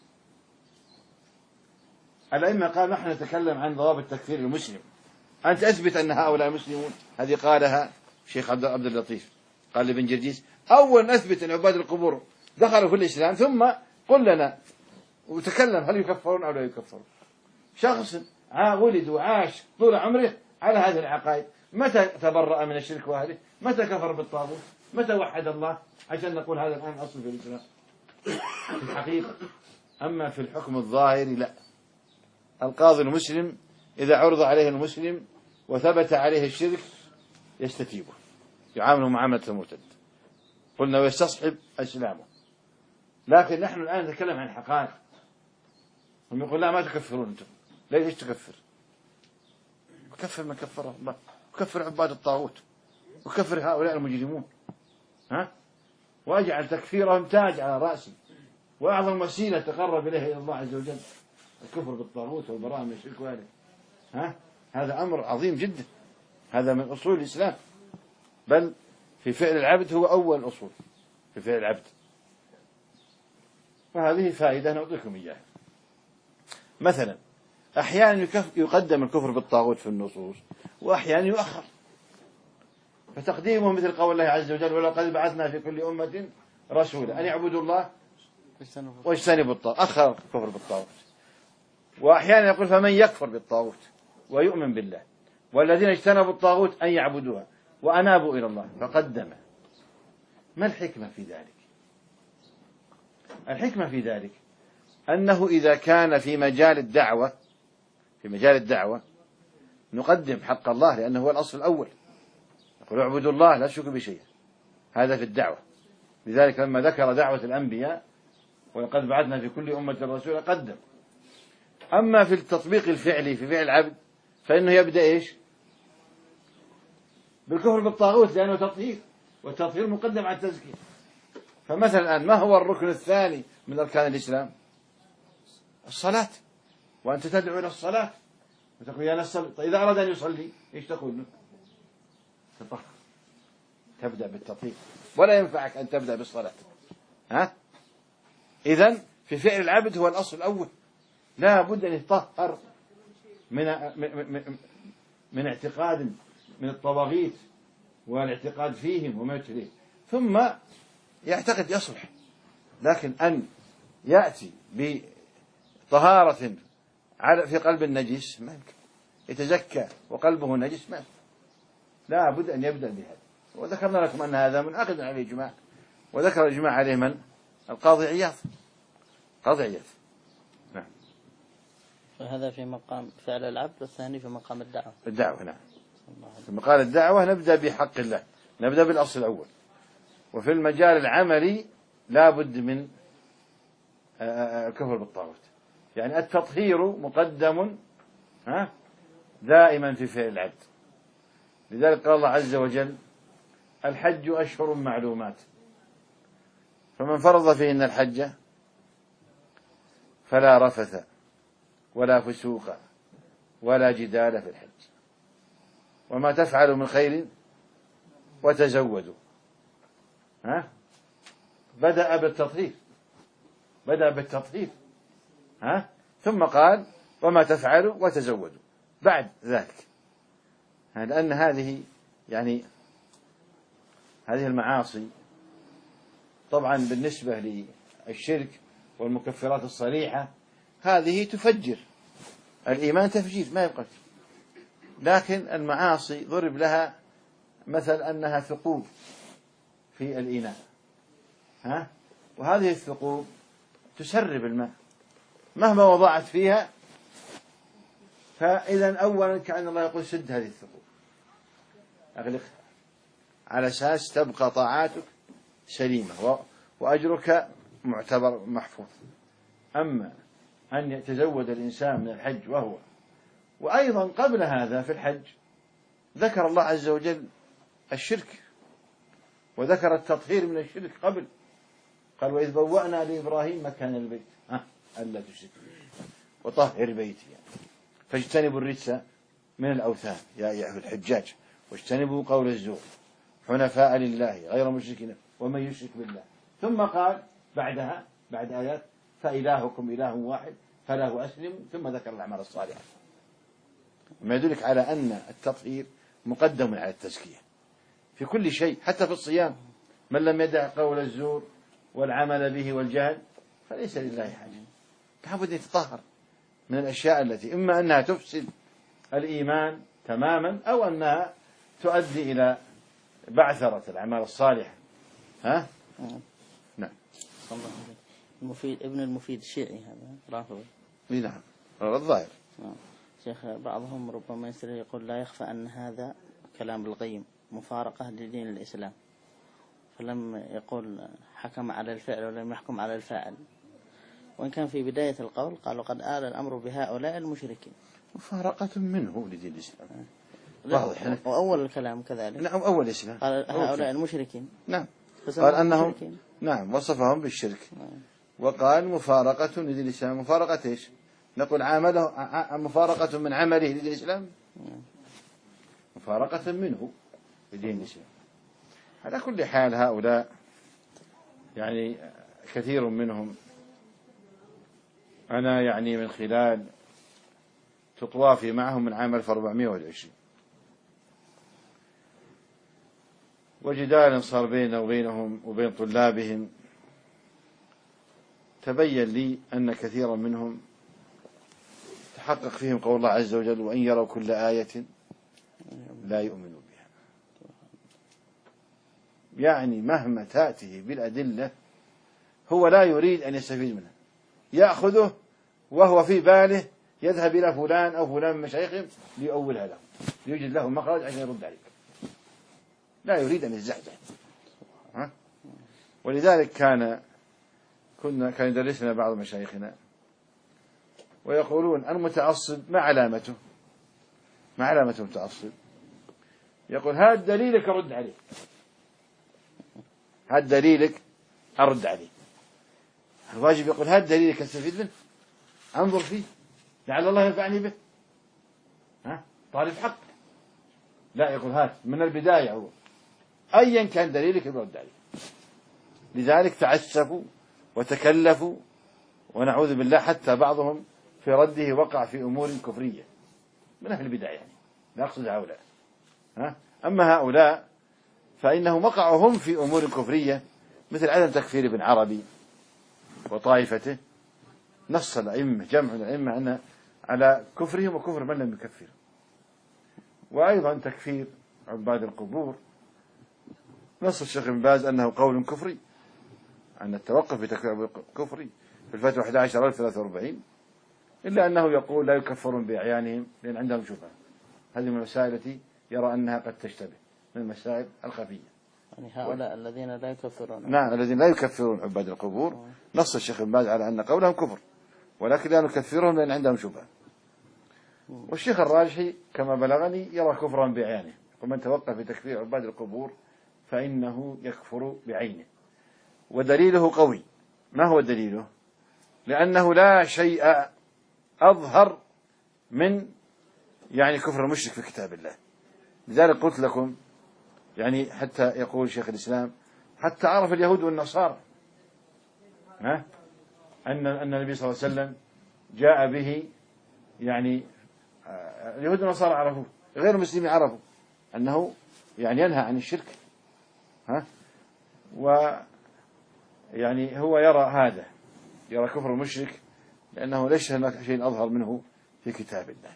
الأئمة قال نحن نتكلم عن ضوابط تكفير المسلم، أنت أثبت أن هؤلاء مسلمون. هذه قالها الشيخ عبد اللطيف، قال لابن جرجيس أول أثبت أن عباد القبور دخلوا في الإسلام، ثم قل لنا وتكلم هل يكفرون أو لا يكفرون. شخص ولد وعاش طول عمره على هذه العقائد، متى تبرأ من الشرك وأهله؟ متى كفر بالطاغوت؟ متى وحد الله؟ عشان نقول هذا الآن أصل في الإسلام في الحقيقة. أما في الحكم الظاهري لا. القاضي المسلم إذا عرض عليه المسلم وثبت عليه الشرك يستتيبه، يعامله معاملة المرتد، قلنا ويستصحب إسلامه. لكن نحن الآن نتكلم عن حقائق. هم يقول لا ما تكفرون أنتم، ليش تكفر؟ كفر من كفره الله، وكفر عباد الطاغوت، وكفر هؤلاء المجرمون، وأجعل تكفيرهم تاج على رأسي، وأعظم وسيلة تقرب إليه إلى الله عز وجل الكفر بالطاغوت والبراءة من الشرك وأهله. هذا أمر عظيم جدا، هذا من أصول الإسلام، بل في فعل العبد هو أول أصول في فعل العبد. وهذه فائدة نعطيكم إياها. مثلا أحيانا يقدم الكفر بالطاغوت في النصوص، وأحيانا يؤخر، فتقديمه مثل قول الله عز وجل ولقد بعثنا في كل أمة رسولا أن يعبدوا الله واجتنبوا الطاغوت، أخر الكفر بالطاغوت. وأحيانا يقول فمن يكفر بالطاغوت ويؤمن بالله والذين اجتنبوا الطاغوت أن يعبدوها وأنابوا إلى الله فقدم. ما الحكمة في ذلك؟ الحكمة في ذلك أنه إذا كان في مجال الدعوة نقدم حق الله، لأنه هو الأصل الأول، يقول اعبدوا الله لا تشركوا بشيء، هذا في الدعوة. لذلك لما ذكر دعوة الأنبياء ولقد بعثنا في كل أمة رسولا قدم. أما في التطبيق الفعلي في فعل العبد فإنه يبدأ إيش؟ بالكفر بالطاغوت، لأنه تطهير، والتطهير مقدم على التزكية. فمثلا الآن ما هو الركن الثاني من أركان الإسلام؟ الصلاة، وأنت تدعو إلى الصلاة وتقول يا نصلي. طيب إذا أراد أن يصلي إيش تقول له؟ تطهر، تبدأ بالتطهير، ولا ينفعك أن تبدأ بالصلاة. إذن في فعل العبد هو الأصل الأول، لا بد أن يتطهر من اعتقاد من الطواغيت والاعتقاد فيهم وما يتليه، ثم يعتقد يصلح. لكن أن يأتي بطهارة في قلب النجس ما يمكن، يتزكى وقلبه نجس، ما لا بد أن يبدأ بهذا. وذكرنا لكم أن هذا منعقد عليه إجماع، وذكر الإجماع عليه من؟ القاضي عياض. نعم. فهذا في مقام فعل العبد، والثاني في مقام الدعوة. نعم. في مقام الدعوة نبدأ بحق الله، نبدأ بالأصل الأول. وفي المجال العملي لا بد من الكفر بالطاغوت، يعني التطهير مقدم دائما في فعل العبد. لذلك قال الله عز وجل الحج أشهر معلومات، فمن فرض فيهن الحج فلا رفث ولا فسوق ولا جدال في الحج، وما تفعلوا من خير وتزودوا. بدأ بالتطهير ثم قال وما تفعلوا وتزودوا بعد ذلك، لأن هذه يعني هذه المعاصي طبعا بالنسبة للشرك والمكفرات الصريحة هذه تفجر الإيمان تفجير ما يبقى. لكن المعاصي ضرب لها مثل أنها ثقوب في الإناء، وهذه الثقوب تسرب الماء مهما وضعت فيها. فإذا أولا كأن الله يقول سد هذه الثقوب أغلقها على أساس تبقى طاعاتك سليمة وأجرك معتبر محفوظ. أما أن يتزود الإنسان من الحج وأيضا قبل هذا في الحج ذكر الله عز وجل الشرك وذكر التطهير من الشرك قبل، قال وإذ بوأنا لإبراهيم مكان البيت ألا تشرك وطهر بيتي فاجتنبوا الرجس من الأوثان يا أيها الحجاج واجتنبوا قول الزور حنفاء لله غير مشركين ومن يشرك بالله. ثم قال بعدها بعد آيات فإلهكم إله واحد فله أسلم، ثم ذكر الأعمال الصالحة، ما يدلك على أن التطهير مقدم على التزكية في كل شيء حتى في الصيام. من لم يدع قول الزور والعمل به والجهل فليس لله حاجة. لابد أن يتطهر من الأشياء التي إما أنها تفسد الإيمان تماما أو أنها تؤدي إلى بعثرة الأعمال الصالحة. نعم. المفيد ابن المفيد الشيعي هذا رافضي. نعم الظاهر. شيخ بعضهم ربما يصير يقول لا يخفى أن هذا كلام القيم مفارقة لدين الإسلام، فلم يقول حكم على الفعل ولم يحكم على الفاعل، وإن كان في بداية القول قالوا قد آل الأمر بهؤلاء المشركين. مفارقة منه لدين الإسلام واضح. وأول الكلام كذلك. نعم أول الإسلام قال هؤلاء المشركين. نعم قال أنهم نعم وصفهم بالشرك. وقال مفارقة لدين الإسلام. مفارقة إيش؟ نقول عامله مفارقة من عمله لدين الإسلام، مفارقة منه لدين الإسلام. على كل حال هؤلاء يعني كثير منهم أنا يعني من خلال تطوافي معهم من عام 1420 وجدال صار بيننا وبينهم وبين طلابهم، تبين لي أن كثيرا منهم تحقق فيهم قول الله عز وجل وإن يروا كل آية لا يؤمنوا بها. يعني مهما تأتيه بالأدلة هو لا يريد أن يستفيد منها، يأخذه وهو في باله يذهب إلى فلان أو فلان من مشايخهم ليؤولها له ليوجد له مخرج عشان يرد عليك، لا يريد أن يزحزح. ولذلك كان يدرسنا بعض مشايخنا ويقولون المتعصب ما علامته؟ ما علامة المتعصب؟ يقول هذا دليلك أرد عليه، هذا دليلك أرد عليه. الواجب يقول هذا دليلك أستفيد منه أنظر فيه لعل الله ينفعني به. طالب حق لا يقول هات من البداية هو أيا كان دليلك يرد عليه. لذلك تعسفوا وتكلفوا ونعوذ بالله حتى بعضهم في رده وقع في أمور كفرية من أهل البدع، يعني لا أقصد هؤلاء. أما هؤلاء فإنهم وقعوا هم في أمور كفرية مثل عدم تكفير ابن عربي وطائفته. نص الأئمة جمع الأئمة أن على كفرهم وكفر من لم يكفر. وأيضا تكفير عباد القبور نص الشيخ ابن باز أنه قول كفري، أن التوقف بتكفير كفري في الفتوى 11,043، إلا أنه يقول لا يكفرون بأعيانهم لأن عندهم شبهة. هذه من المسائل التي يرى أنها قد تشتبه من المسائل الخفية. يعني هؤلاء الذين لا يكفرون. نعم الذين لا يكفرون عباد القبور نص الشيخ ابن باز على أن قولهم كفر ولكن لا نكفرهم لأن عندهم شبهة. والشيخ الراجحي كما بلغني يرى كفرا بعينه، ومن توقف في تكفير عباد القبور فإنه يكفر بعينه. ودليله قوي. ما هو دليله؟ لأنه لا شيء أظهر من يعني كفر المشرك في كتاب الله. لذلك قلت لكم يعني حتى يقول شيخ الإسلام حتى عرف اليهود والنصارى أن النبي صلى الله عليه وسلم جاء به، يعني اليهود والنصارى عرفوه، غير المسلمين عرفوا أنه يعني ينهى عن الشرك ويعني هو يرى هذا، يرى كفر المشرك لأنه ليس هناك شيء أظهر منه في كتاب الله.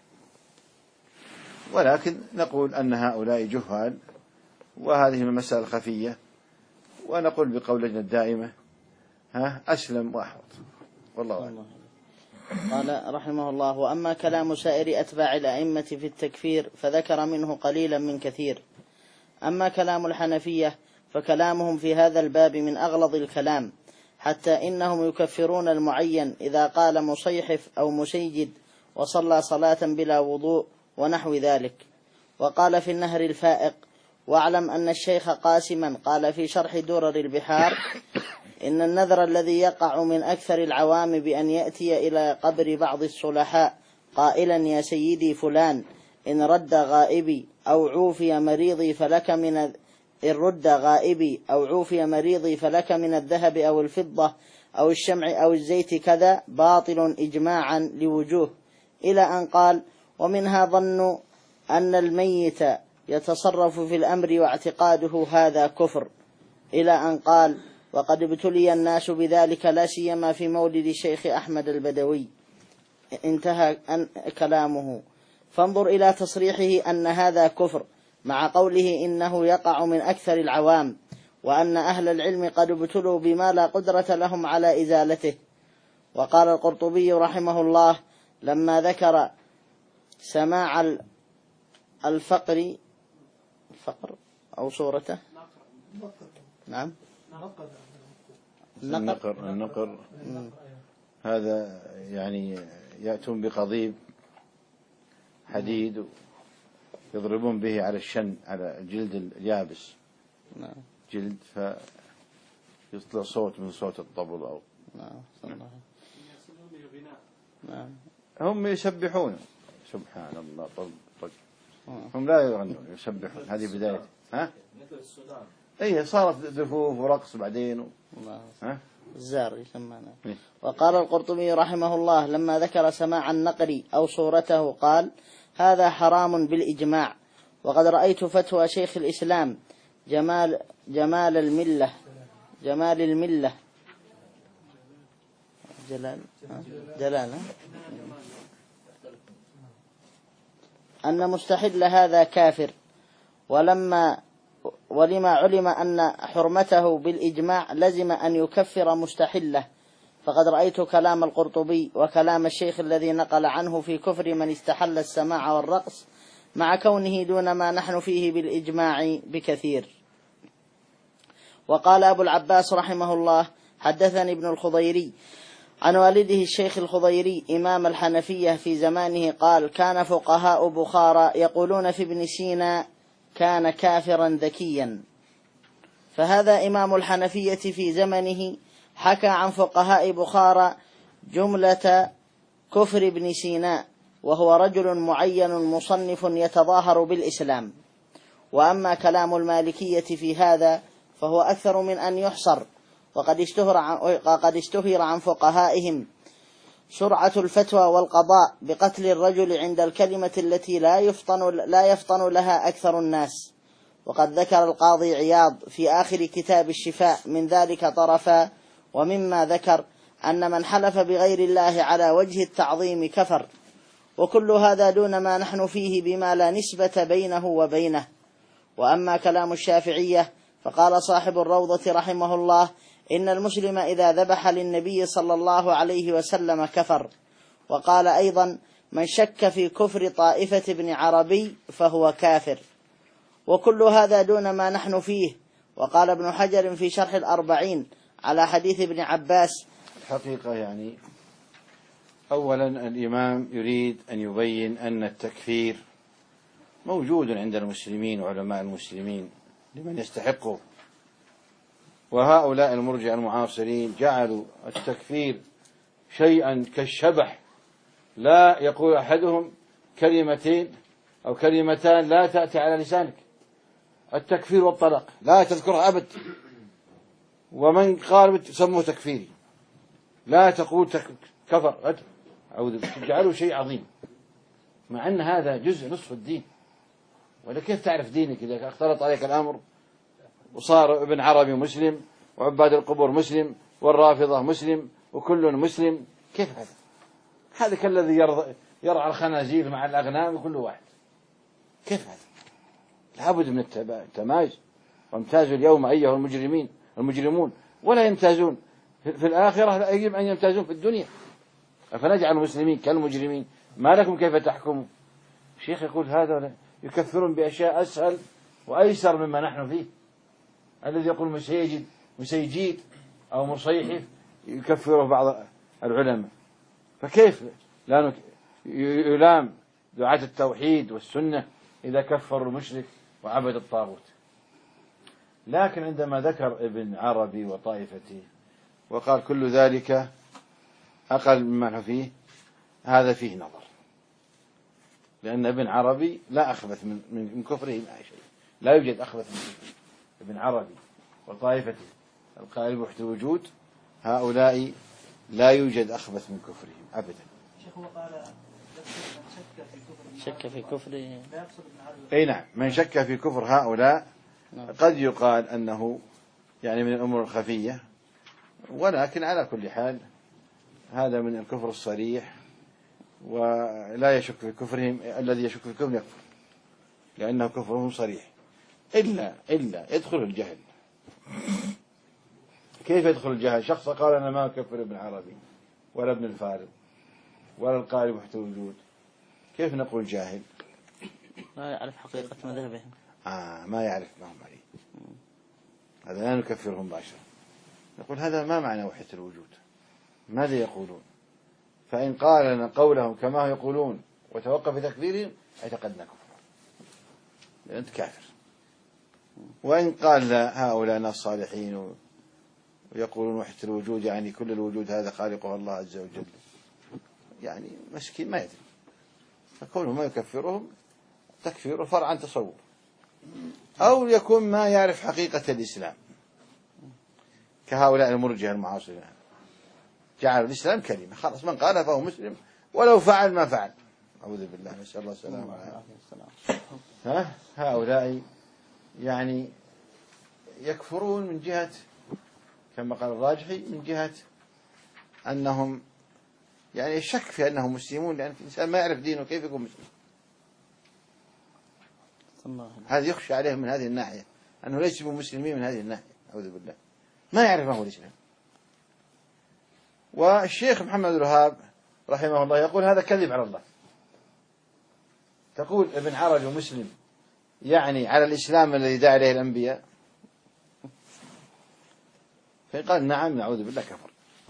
ولكن نقول أن هؤلاء جهال، وهذه من المسائل الخفية، ونقول بقولنا الدائمة أسلم وأحوط، والله أعلم. قال رحمه الله: وأما كلام سائر أتباع الأئمة في التكفير فذكر منه قليلا من كثير. أما كلام الحنفية فكلامهم في هذا الباب من أغلظ الكلام، حتى إنهم يكفرون المعين إذا قال مصيحف أو مسيجد وصلى صلاة بلا وضوء ونحو ذلك. وقال في النهر الفائق: واعلم أن الشيخ قاسما قال في شرح درر البحار: إن النذر الذي يقع من أكثر العوام بأن يأتي إلى قبر بعض الصلحاء قائلا: يا سيدي فلان، إن رد غائبي أو عوفي مريضي فلك من إن رد غائبي أو عوفي مريضي فلك من الذهب أو الفضة أو الشمع أو الزيت كذا، باطل إجماعا لوجوه، إلى أن قال: ومنها ظن أن الميت يتصرف في الأمر واعتقاده هذا كفر، إلى أن قال: وقد ابتلي الناس بذلك لا سيما في مولد الشيخ أحمد البدوي. انتهى كلامه. فانظر إلى تصريحه أن هذا كفر، مع قوله إنه يقع من أكثر العوام، وأن أهل العلم قد ابتلوا بما لا قدرة لهم على إزالته. وقال القرطبي رحمه الله لما ذكر سماع الفقر أو صورته، نعم، النقر هذا يعني يأتون بقضيب حديد يضربون به على الشن، على الجلد اليابس، جلد، فيطلع صوت من صوت الطبل أو هم يسبحون سبحان الله. طب هم لا يغنون، يسبحون. هذه بداية مثل السودان. ايه، صارت دفوف ورقص بعدين الزار يسمونه. وقال القرطبي رحمه الله لما ذكر سماع النقر أو صورته قال: هذا حرام بالإجماع. وقد رأيت فتوى شيخ الإسلام جمال الملة جلال أن مستحل هذا كافر، ولما علم أن حرمته بالإجماع لزم أن يكفر مستحله. فقد رأيت كلام القرطبي وكلام الشيخ الذي نقل عنه في كفر من استحل السماع والرقص، مع كونه دون ما نحن فيه بالإجماع بكثير. وقال أبو العباس رحمه الله: حدثني ابن الخضيري عن والده الشيخ الخضيري إمام الحنفية في زمانه قال: كان فقهاء بخارى يقولون في ابن سينا: كان كافرا ذكيا. فهذا إمام الحنفية في زمنه حكى عن فقهاء بخارى جملة كفر ابن سينا، وهو رجل معين مصنف يتظاهر بالإسلام. وأما كلام المالكية في هذا فهو أكثر من أن يحصر، وقد اشتهر عن فقهائهم سرعة الفتوى والقضاء بقتل الرجل عند الكلمة التي لا يفطن لها أكثر الناس. وقد ذكر القاضي عياض في آخر كتاب الشفاء من ذلك طرفا. ومما ذكر أن من حلف بغير الله على وجه التعظيم كفر، وكل هذا دون ما نحن فيه بما لا نسبة بينه وبينه. وأما كلام الشافعية فقال صاحب الروضة رحمه الله: إن المسلم إذا ذبح للنبي صلى الله عليه وسلم كفر. وقال أيضا: من شك في كفر طائفة ابن عربي فهو كافر. وكل هذا دون ما نحن فيه. وقال ابن حجر في شرح الأربعين على حديث ابن عباس: الحقيقة يعني أولا الإمام يريد أن يبين أن التكفير موجود عند المسلمين وعلماء المسلمين لمن يستحقه. وهؤلاء المرجئة المعاصرين جعلوا التكفير شيئا كالشبح، لا يقول أحدهم كلمتين أو كلمتان لا تأتي على لسانك: التكفير والطلاق لا تذكرها أبد. ومن قال سموه تكفيري، لا تقول كفر، جعلوا شيء عظيم، مع أن هذا جزء نصف الدين. ولا كيف تعرف دينك إذا اختلط عليك الأمر وصار ابن عربي مسلم، وعباد القبور مسلم، والرافضة مسلم، وكل مسلم. كيف هذا؟ هذا كالذي يرعى الخنازير مع الأغنام كل واحد. كيف هذا؟ لابد من التمايز. وامتازوا اليوم أيها المجرمون ولا يمتازون في الآخرة، لا يجب أن يمتازون في الدنيا. أفنجعل المسلمين كالمجرمين ما لكم كيف تحكموا؟ الشيخ يقول هذا يكفرون بأشياء أسهل وأيسر مما نحن فيه. الذي يقول مسيجيد أو مصيحف يكفره بعض العلماء، فكيف لا يلام دعاة التوحيد والسنة إذا كفروا المشرك وعبد الطاغوت؟ لكن عندما ذكر ابن عربي وطائفته وقال كل ذلك أقل مما نحن فيه، هذا فيه نظر، لأن ابن عربي لا أخبث من كفره ما شيء. لا يوجد أخبث من كفره. ابن عربي وطائفته القائل بوحدة الوجود، هؤلاء لا يوجد أخبث من كفرهم أبدا. شيخ هو قال شك في كفره لا يقصد ابن عربي. أي نعم، من شك في كفر هؤلاء قد يقال أنه يعني من الأمور الخفية، ولكن على كل حال هذا من الكفر الصريح، ولا يشك في كفرهم. الذي يشك في كفرهم يكفر، لأنه كفرهم صريح، إلا يدخل الجهل. كيف يدخل الجهل؟ شخص قال أنا ما أكفر ابن عربي ولا ابن الفارض ولا القائل بوحدة الوجود، كيف نقول جاهل؟ لا يعرف حقيقة مذهبهم. ما يعرف ما هم عليه، هذا لا نكفرهم مباشرة. نقول هذا ما معنى وحدة الوجود، ماذا يقولون؟ فإن قال لنا قولهم كما يقولون وتوقف في تكفيرهم اعتقدنا كفر، أنت كافر. وإن قال لا هؤلاء ناس صالحين ويقولون وحدة الوجود يعني كل الوجود هذا خالقه الله عز وجل، يعني مسكين ما يدري، فكونه ما يكفرهم تكفيره فرع عن تصور، أو يكون ما يعرف حقيقة الإسلام كهؤلاء المرجئة المعاصرين، جعل الإسلام كلمة خلاص من قالها فهو مسلم ولو فعل ما فعل. أعوذ بالله، نسأل الله السلامة والعافية. هؤلاء يعني يكفرون من جهة كما قال الراجحي، من جهة أنهم يعني الشك في أنهم مسلمون، لأن الإنسان ما يعرف دينه كيف يكون مسلم. هذا يخشى عليهم من هذه الناحية، أنه ليسوا مسلمين من هذه الناحية. أعوذ بالله، ما يعرف ما هو الإسلام. والشيخ محمد الوهاب رحمه الله يقول هذا كذب على الله. تقول ابن عربي مسلم يعني على الإسلام الذي دعا عليه الأنبياء، فإن قال نعم نعوذ بالله كفر،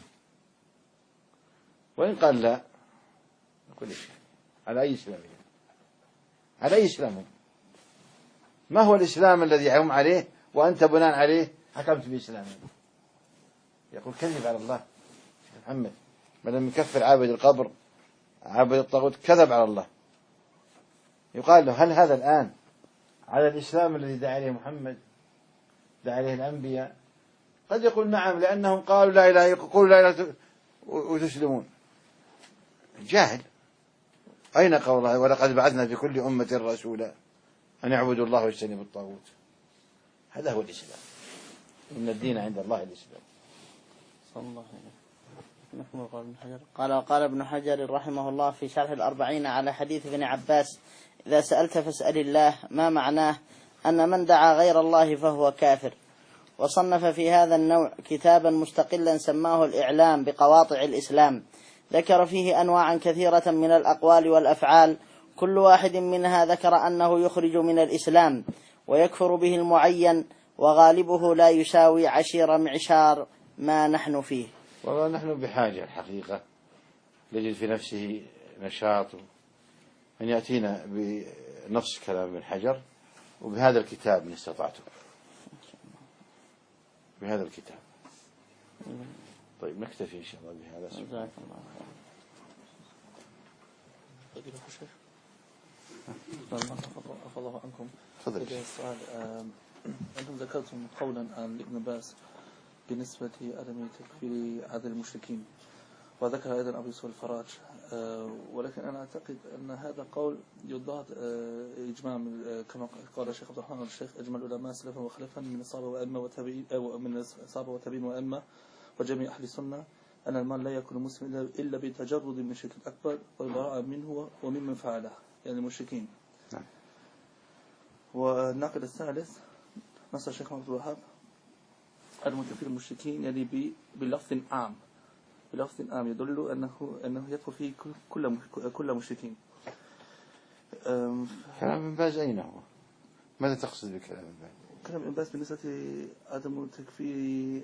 وإن قال لا نقول إيش على أي إسلام؟ على أي إسلام؟ ما هو الإسلام الذي هم عليه وأنت بناء عليه حكمت بإسلامه؟ يقول كذب على الله. محمد ما لم يكفر عابد القبر عابد الطاغوت كذب على الله. يقال له هل هذا الآن على الإسلام الذي دعا عليه محمد دعا عليه الأنبياء؟ قد يقول نعم لأنهم قالوا لا إله، يقولوا لا إله وتسلمون. جاهل. أين قول الله ولقد بعثنا في كل أمة رسولا أن يعبدوا الله ويجتنبوا الطاغوت؟ هذا هو الإسلام، إن الدين عند الله الإسلام. صلى الله عليه وسلم. قال ابن حجر رحمه الله في شرح الأربعين على حديث ابن عباس إذا سألت فاسأل الله، ما معناه؟ أن من دعا غير الله فهو كافر. وصنف في هذا النوع كتابا مستقلا سماه الإعلام بقواطع الإسلام، ذكر فيه أنواعا كثيرة من الأقوال والأفعال، كل واحد منها ذكر أنه يخرج من الإسلام ويكفر به المعين، وغالبه لا يساوي عشير معشار ما نحن فيه. والله نحن بحاجة الحقيقة نجد في نفسه نشاط أن يأتينا بنص كلام ابن حجر وبهذا الكتاب من استطعته، بهذا الكتاب. طيب نكتفي إن شاء الله بهذا. جزاك الله خير. الله عنكم. تفضل. السؤال أنتم ذكرتم قولا عن ابن باز بالنسبة لعدم تكفير عدد المشركين، وذكر أيضا أبو يوسف الفراج. ولكن أنا أعتقد أن هذا قول يضاد إجماع كما قال الشيخ عبد الرحمن الشيخ أجمع العلماء سلفا وخلفا من الصحابة وأئمة وتابعين أو من الصحابة وتابعين وأئمة وجميع أهل السنة أن المال لا يكون مسلم إلا بتجرد من الشرك الأكبر والبراءة منه وممن فعله، يعني المشركين. والناقل الثالث نص الشيخ عبد الوهاب المكفر المشركين يعني بلفظ عام، بلفظ عام يدل أنه يدخل فيه كل مشركين. كلام ابن باز أين هو؟ ماذا تقصد بكلام ابن باز؟ كلام ابن باز بالنسبة عدم تكفير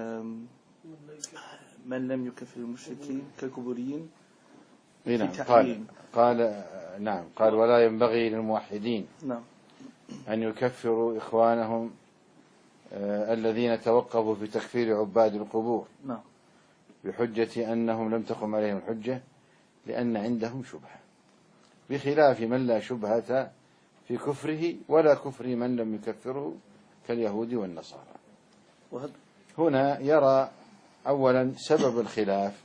من لم يكفر المشركين كالكبريين. نعم قال ولا ينبغي للموحدين أن يكفروا إخوانهم الذين توقفوا في تكفير عباد القبور بحجة أنهم لم تقم عليهم الحجة لأن عندهم شبهة، بخلاف من لا شبهة في كفره ولا كفر من لم يكفره كاليهود والنصارى. هنا يرى أولا سبب الخلاف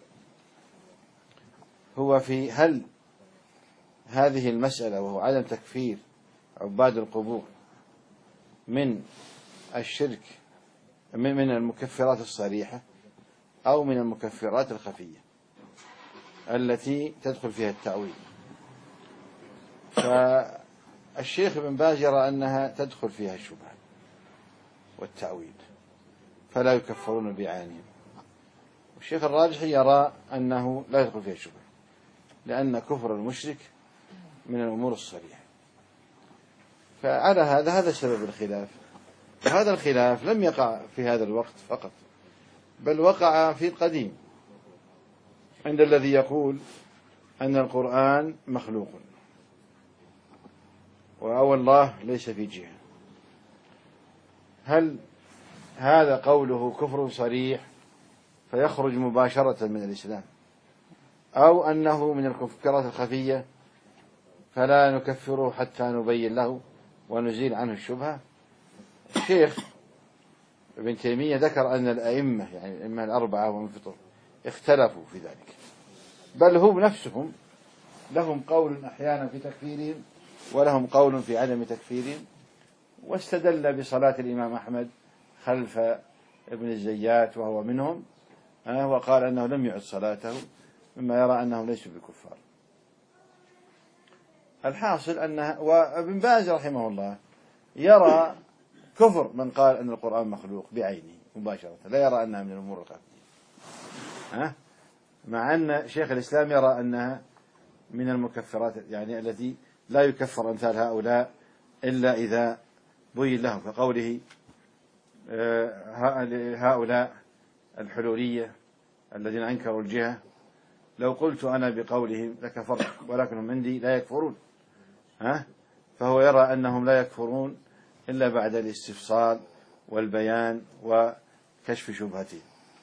هو في هل هذه المسألة وهو عدم تكفير عباد القبور من الشرك من المكفرات الصريحة أو من المكفرات الخفية التي تدخل فيها التأويل. فالشيخ ابن باز يرى أنها تدخل فيها الشبهة والتأويل فلا يكفرون بعينهم، والشيخ الراجحي يرى أنه لا يدخل فيها الشبهة لأن كفر المشرك من الأمور الصريحة. فعلى هذا سبب الخلاف، وهذا الخلاف لم يقع في هذا الوقت فقط بل وقع في القديم عند الذي يقول أن القرآن مخلوق أو الله ليس في جهة. هل هذا قوله كفر صريح فيخرج مباشرة من الإسلام أو أنه من الكفرات الخفية فلا نكفره حتى نبين له ونزيل عنه الشبهة؟ الشيخ ابن تيمية ذكر أن الأئمة يعني الأئمة الأربعة ومن فطر اختلفوا في ذلك، بل هم نفسهم لهم قول أحيانا في تكفيرهم ولهم قول في عدم تكفيرهم. واستدل بصلاة الإمام أحمد خلف ابن الزيات وهو منهم وقال أنه لم يعد صلاته مما يرى أنهم ليسوا بكفار. الحاصل أنها وابن باز رحمه الله يرى كفر من قال أن القرآن مخلوق بعينه مباشرة، لا يرى أنها من الأمور الخفية، مع أن شيخ الإسلام يرى أنها من المكفرات يعني التي لا يكفر أمثال هؤلاء إلا إذا بين لهم، كقوله هؤلاء الحلولية الذين أنكروا الجهة لو قلت أنا بقولهم لكفرت ولكنهم عندي لا يكفرون، فهو يرى أنهم لا يكفرون إلا بعد الاستفصال والبيان وكشف شبهتهم.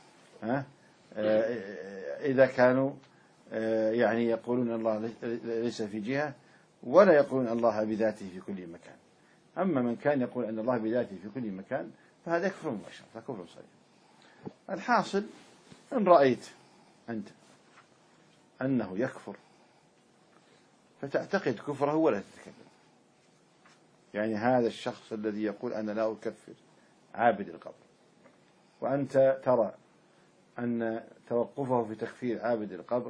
إذا كانوا يعني يقولون الله ليس في جهة ولا يقولون الله بذاته في كل مكان. أما من كان يقول أن الله بذاته في كل مكان فهذا يكفر مباشرة، فكفر صريح. الحاصل إن رأيت أنت أنه يكفر فتعتقد كفره ولا تتكلم. يعني هذا الشخص الذي يقول أنا لا أكفر عابد القبر وأنت ترى أن توقفه في تكفير عابد القبر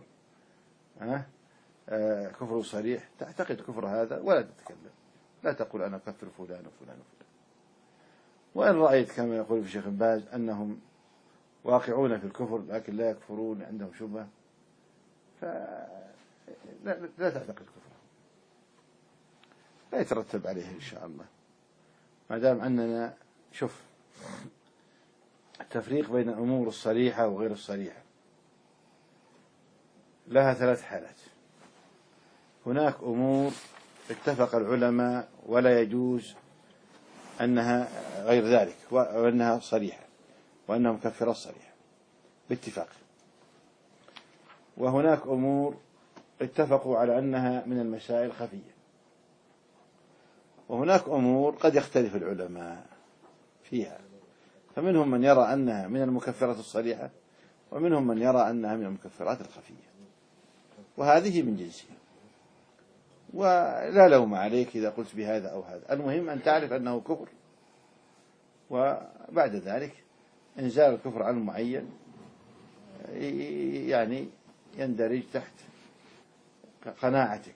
كفر صريح، تعتقد كفر هذا ولا تتكلم، لا تقول أنا أكفر فلان وفلان وفلان. وإن رأيت كما يقول في شيخ باز أنهم واقعون في الكفر لكن لا يكفرون عندهم شبهة فلا تعتقد كفره، لا يترتب عليه إن شاء الله. ما دام أننا شوف التفريق بين الأمور الصريحة وغير الصريحة لها ثلاث حالات. هناك أمور اتفق العلماء ولا يجوز أنها غير ذلك وأنها صريحة وأنها مكفرة صريحة باتفاق. وهناك أمور اتفقوا على أنها من المسائل خفية. وهناك أمور قد يختلف العلماء فيها، فمنهم من يرى أنها من المكفرة الصريحة ومنهم من يرى أنها من المكفرات الخفية، وهذه من جنسها. ولا لوم عليك إذا قلت بهذا أو هذا، المهم أن تعرف أنه كفر، وبعد ذلك إنزال الكفر عن المعين يعني يندرج تحت قناعتك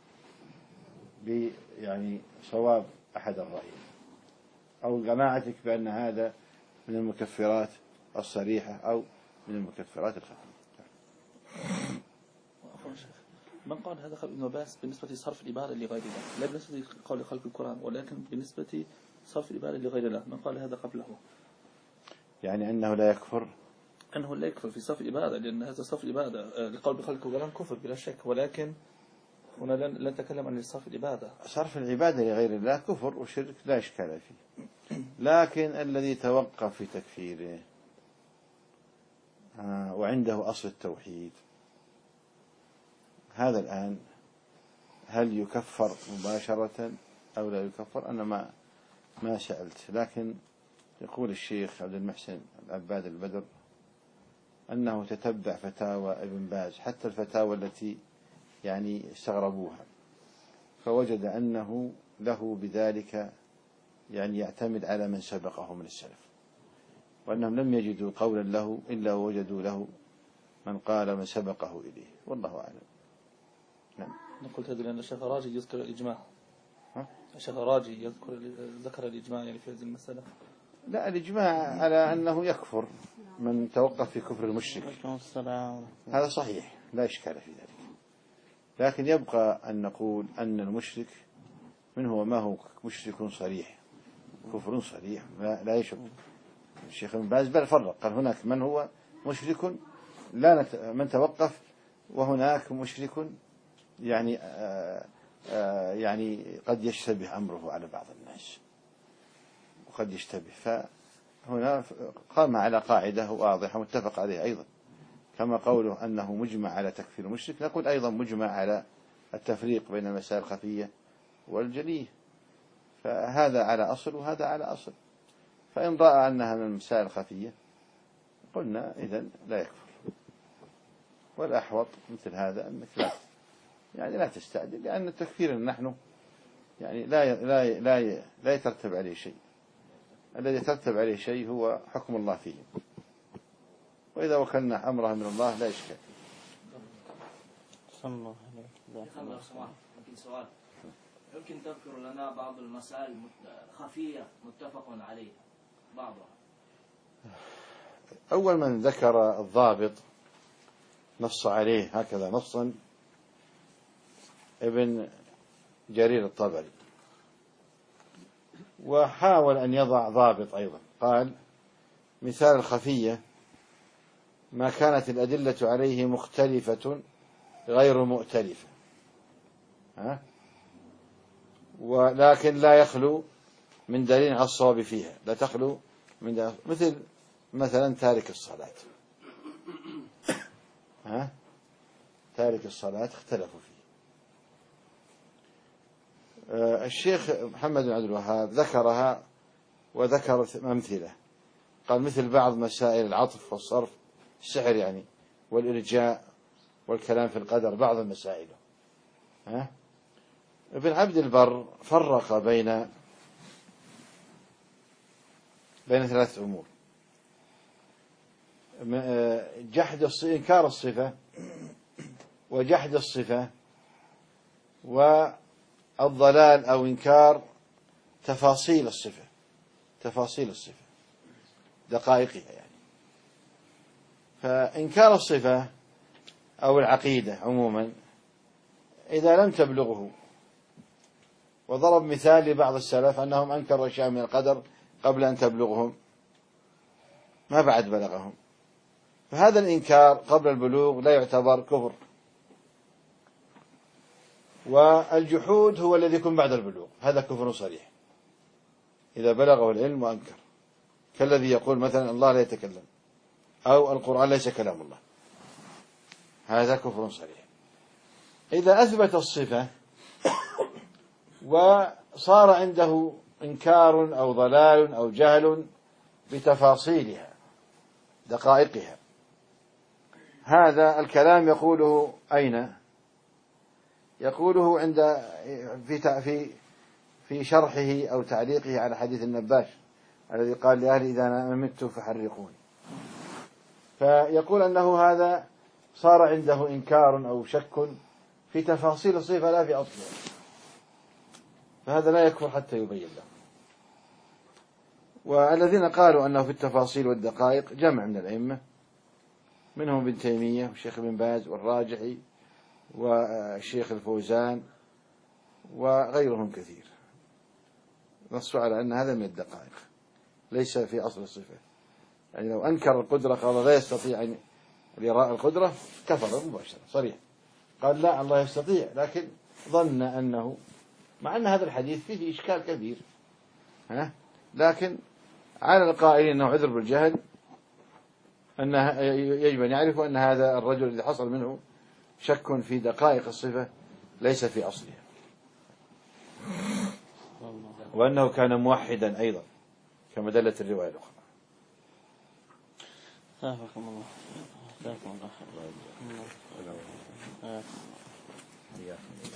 يعني صواب أحد الرأيين، أو قناعتك بأن هذا من المكفرات الصريحة أو من المكفرات الخفية. من قال هذا قال ابن عباس بالنسبة لصرف العبادة لغير الله، لا بالنسبة لقول خلق القرآن، ولكن بالنسبة صرف العبادة لغير الله. من قال هذا قبله يعني أنه لا يكفر، أنه لا يكفر في صرف العبادة، لأن هذا صرف العبادة لقول بخلق القرآن كفر بلا شك، ولكن هنا لا نتكلم عن صرف العبادة. صرف العبادة لغير الله كفر وشرك لا إشكال فيه، لكن الذي توقف في تكفيره وعنده أصل التوحيد، هذا الآن هل يكفر مباشرة أو لا يكفر؟ أنا ما سألت، لكن يقول الشيخ عبد المحسن العباد البدر أنه تتبع فتاوى ابن باز، حتى الفتاوى التي يعني استغربوها، فوجد أنه له بذلك يعني يعتمد على من سبقه من السلف، وأنهم لم يجدوا قولا له إلا وجدوا له من قال من سبقه إليه، والله أعلم. نعم. نقول هذا لأن الشيخ راجي يذكر الإجماع. الشيخ راجي ذكر الإجماع يعني في هذه المسألة. لا، الإجماع على أنه يكفر من توقف في كفر المشرك، هذا صحيح لا إشكال في ذلك، لكن يبقى أن نقول أن المشرك من هو ما هو مشرك صريح، كفر صريح لا يشك. الشيخ ابن باز بل فرق، قال هناك من هو مشرك من توقف، وهناك مشرك يعني يعني قد يشتبه أمره على بعض الناس وقد يشتبه، فهنا قام على قاعدة واضحة متفق عليها أيضا، كما قوله أنه مجمع على تكفير المشرك، نقول أيضا مجمع على التفريق بين المسائل الخفية والجلية، فهذا على أصل وهذا على أصل، فإن رأى أنها من المسائل الخفية قلنا إذن لا يكفر، والأحوط مثل هذا أنك لا تستعجل، لأن التكفير نحن يعني لا يترتب عليه شيء، الذي يترتب عليه شيء هو حكم الله فيه، وإذا وكلنا أمره من الله لا إشكال. يمكن سؤال، يمكن تذكر لنا بعض المسائل خفية متفق عليها بعضها؟ أول من ذكر الضابط نص عليه هكذا نصا ابن جرير الطبري، وحاول أن يضع ضابط أيضا، قال مثال الخفية ما كانت الأدلة عليه مختلفة غير مؤتلفة، ولكن لا يخلو من دليل على الصواب فيها، لا تخلو من دليل، مثلا تارك الصلاة، تارك الصلاة اختلفوا فيه. الشيخ محمد بن عبد الوهاب ذكرها وذكر أمثلة، قال مثل بعض مسائل العطف والصرف، السحر يعني، والإرجاء والكلام في القدر، بعض المسائل. ابن عبد البر فرق بين ثلاث أمور: إنكار الصفة، وجحد الصفة، والضلال أو إنكار تفاصيل الصفة دقائقها يعني. فإنكار الصفة أو العقيدة عموما إذا لم تبلغه، وضرب مثال لبعض السلف أنهم أنكروا أشياء من القدر قبل أن تبلغهم، ما بعد بلغهم، فهذا الإنكار قبل البلوغ لا يعتبر كفر، والجحود هو الذي يكون بعد البلوغ، هذا كفر صريح إذا بلغه العلم وأنكر، كالذي يقول مثلا الله لا يتكلم أو القرآن ليس كلام الله، هذا كفر صريح. إذا أثبت الصفة وصار عنده إنكار أو ضلال أو جهل بتفاصيلها دقائقها، هذا الكلام يقوله أين؟ يقوله عند في شرحه أو تعليقه على حديث النباش الذي قال لأهلي إذا أنا مت فحرقوني. فيقول أنه هذا صار عنده إنكار أو شك في تفاصيل الصفة لا في أصلها، فهذا لا يكفر حتى يبين له. والذين قالوا أنه في التفاصيل والدقائق جمع من الأئمة، منهم ابن تيمية والشيخ ابن باز والراجحي والشيخ الفوزان وغيرهم كثير، نصوا على أن هذا من الدقائق ليس في أصل الصفة. يعني لو أنكر القدرة قال لا يستطيع أن يرى القدرة كفر مباشرة صريح. قال لا الله يستطيع، لكن ظن أنه مع أن هذا الحديث فيه إشكال كبير، لكن على القائلين أنه عذر بالجهل أنه يجب أن يعرفوا أن هذا الرجل الذي حصل منه شك في دقائق الصفة ليس في أصلها، وأنه كان موحدا أيضا كما دلت الرواية الأخرى. جزاكم الله. جزاكم الله خير.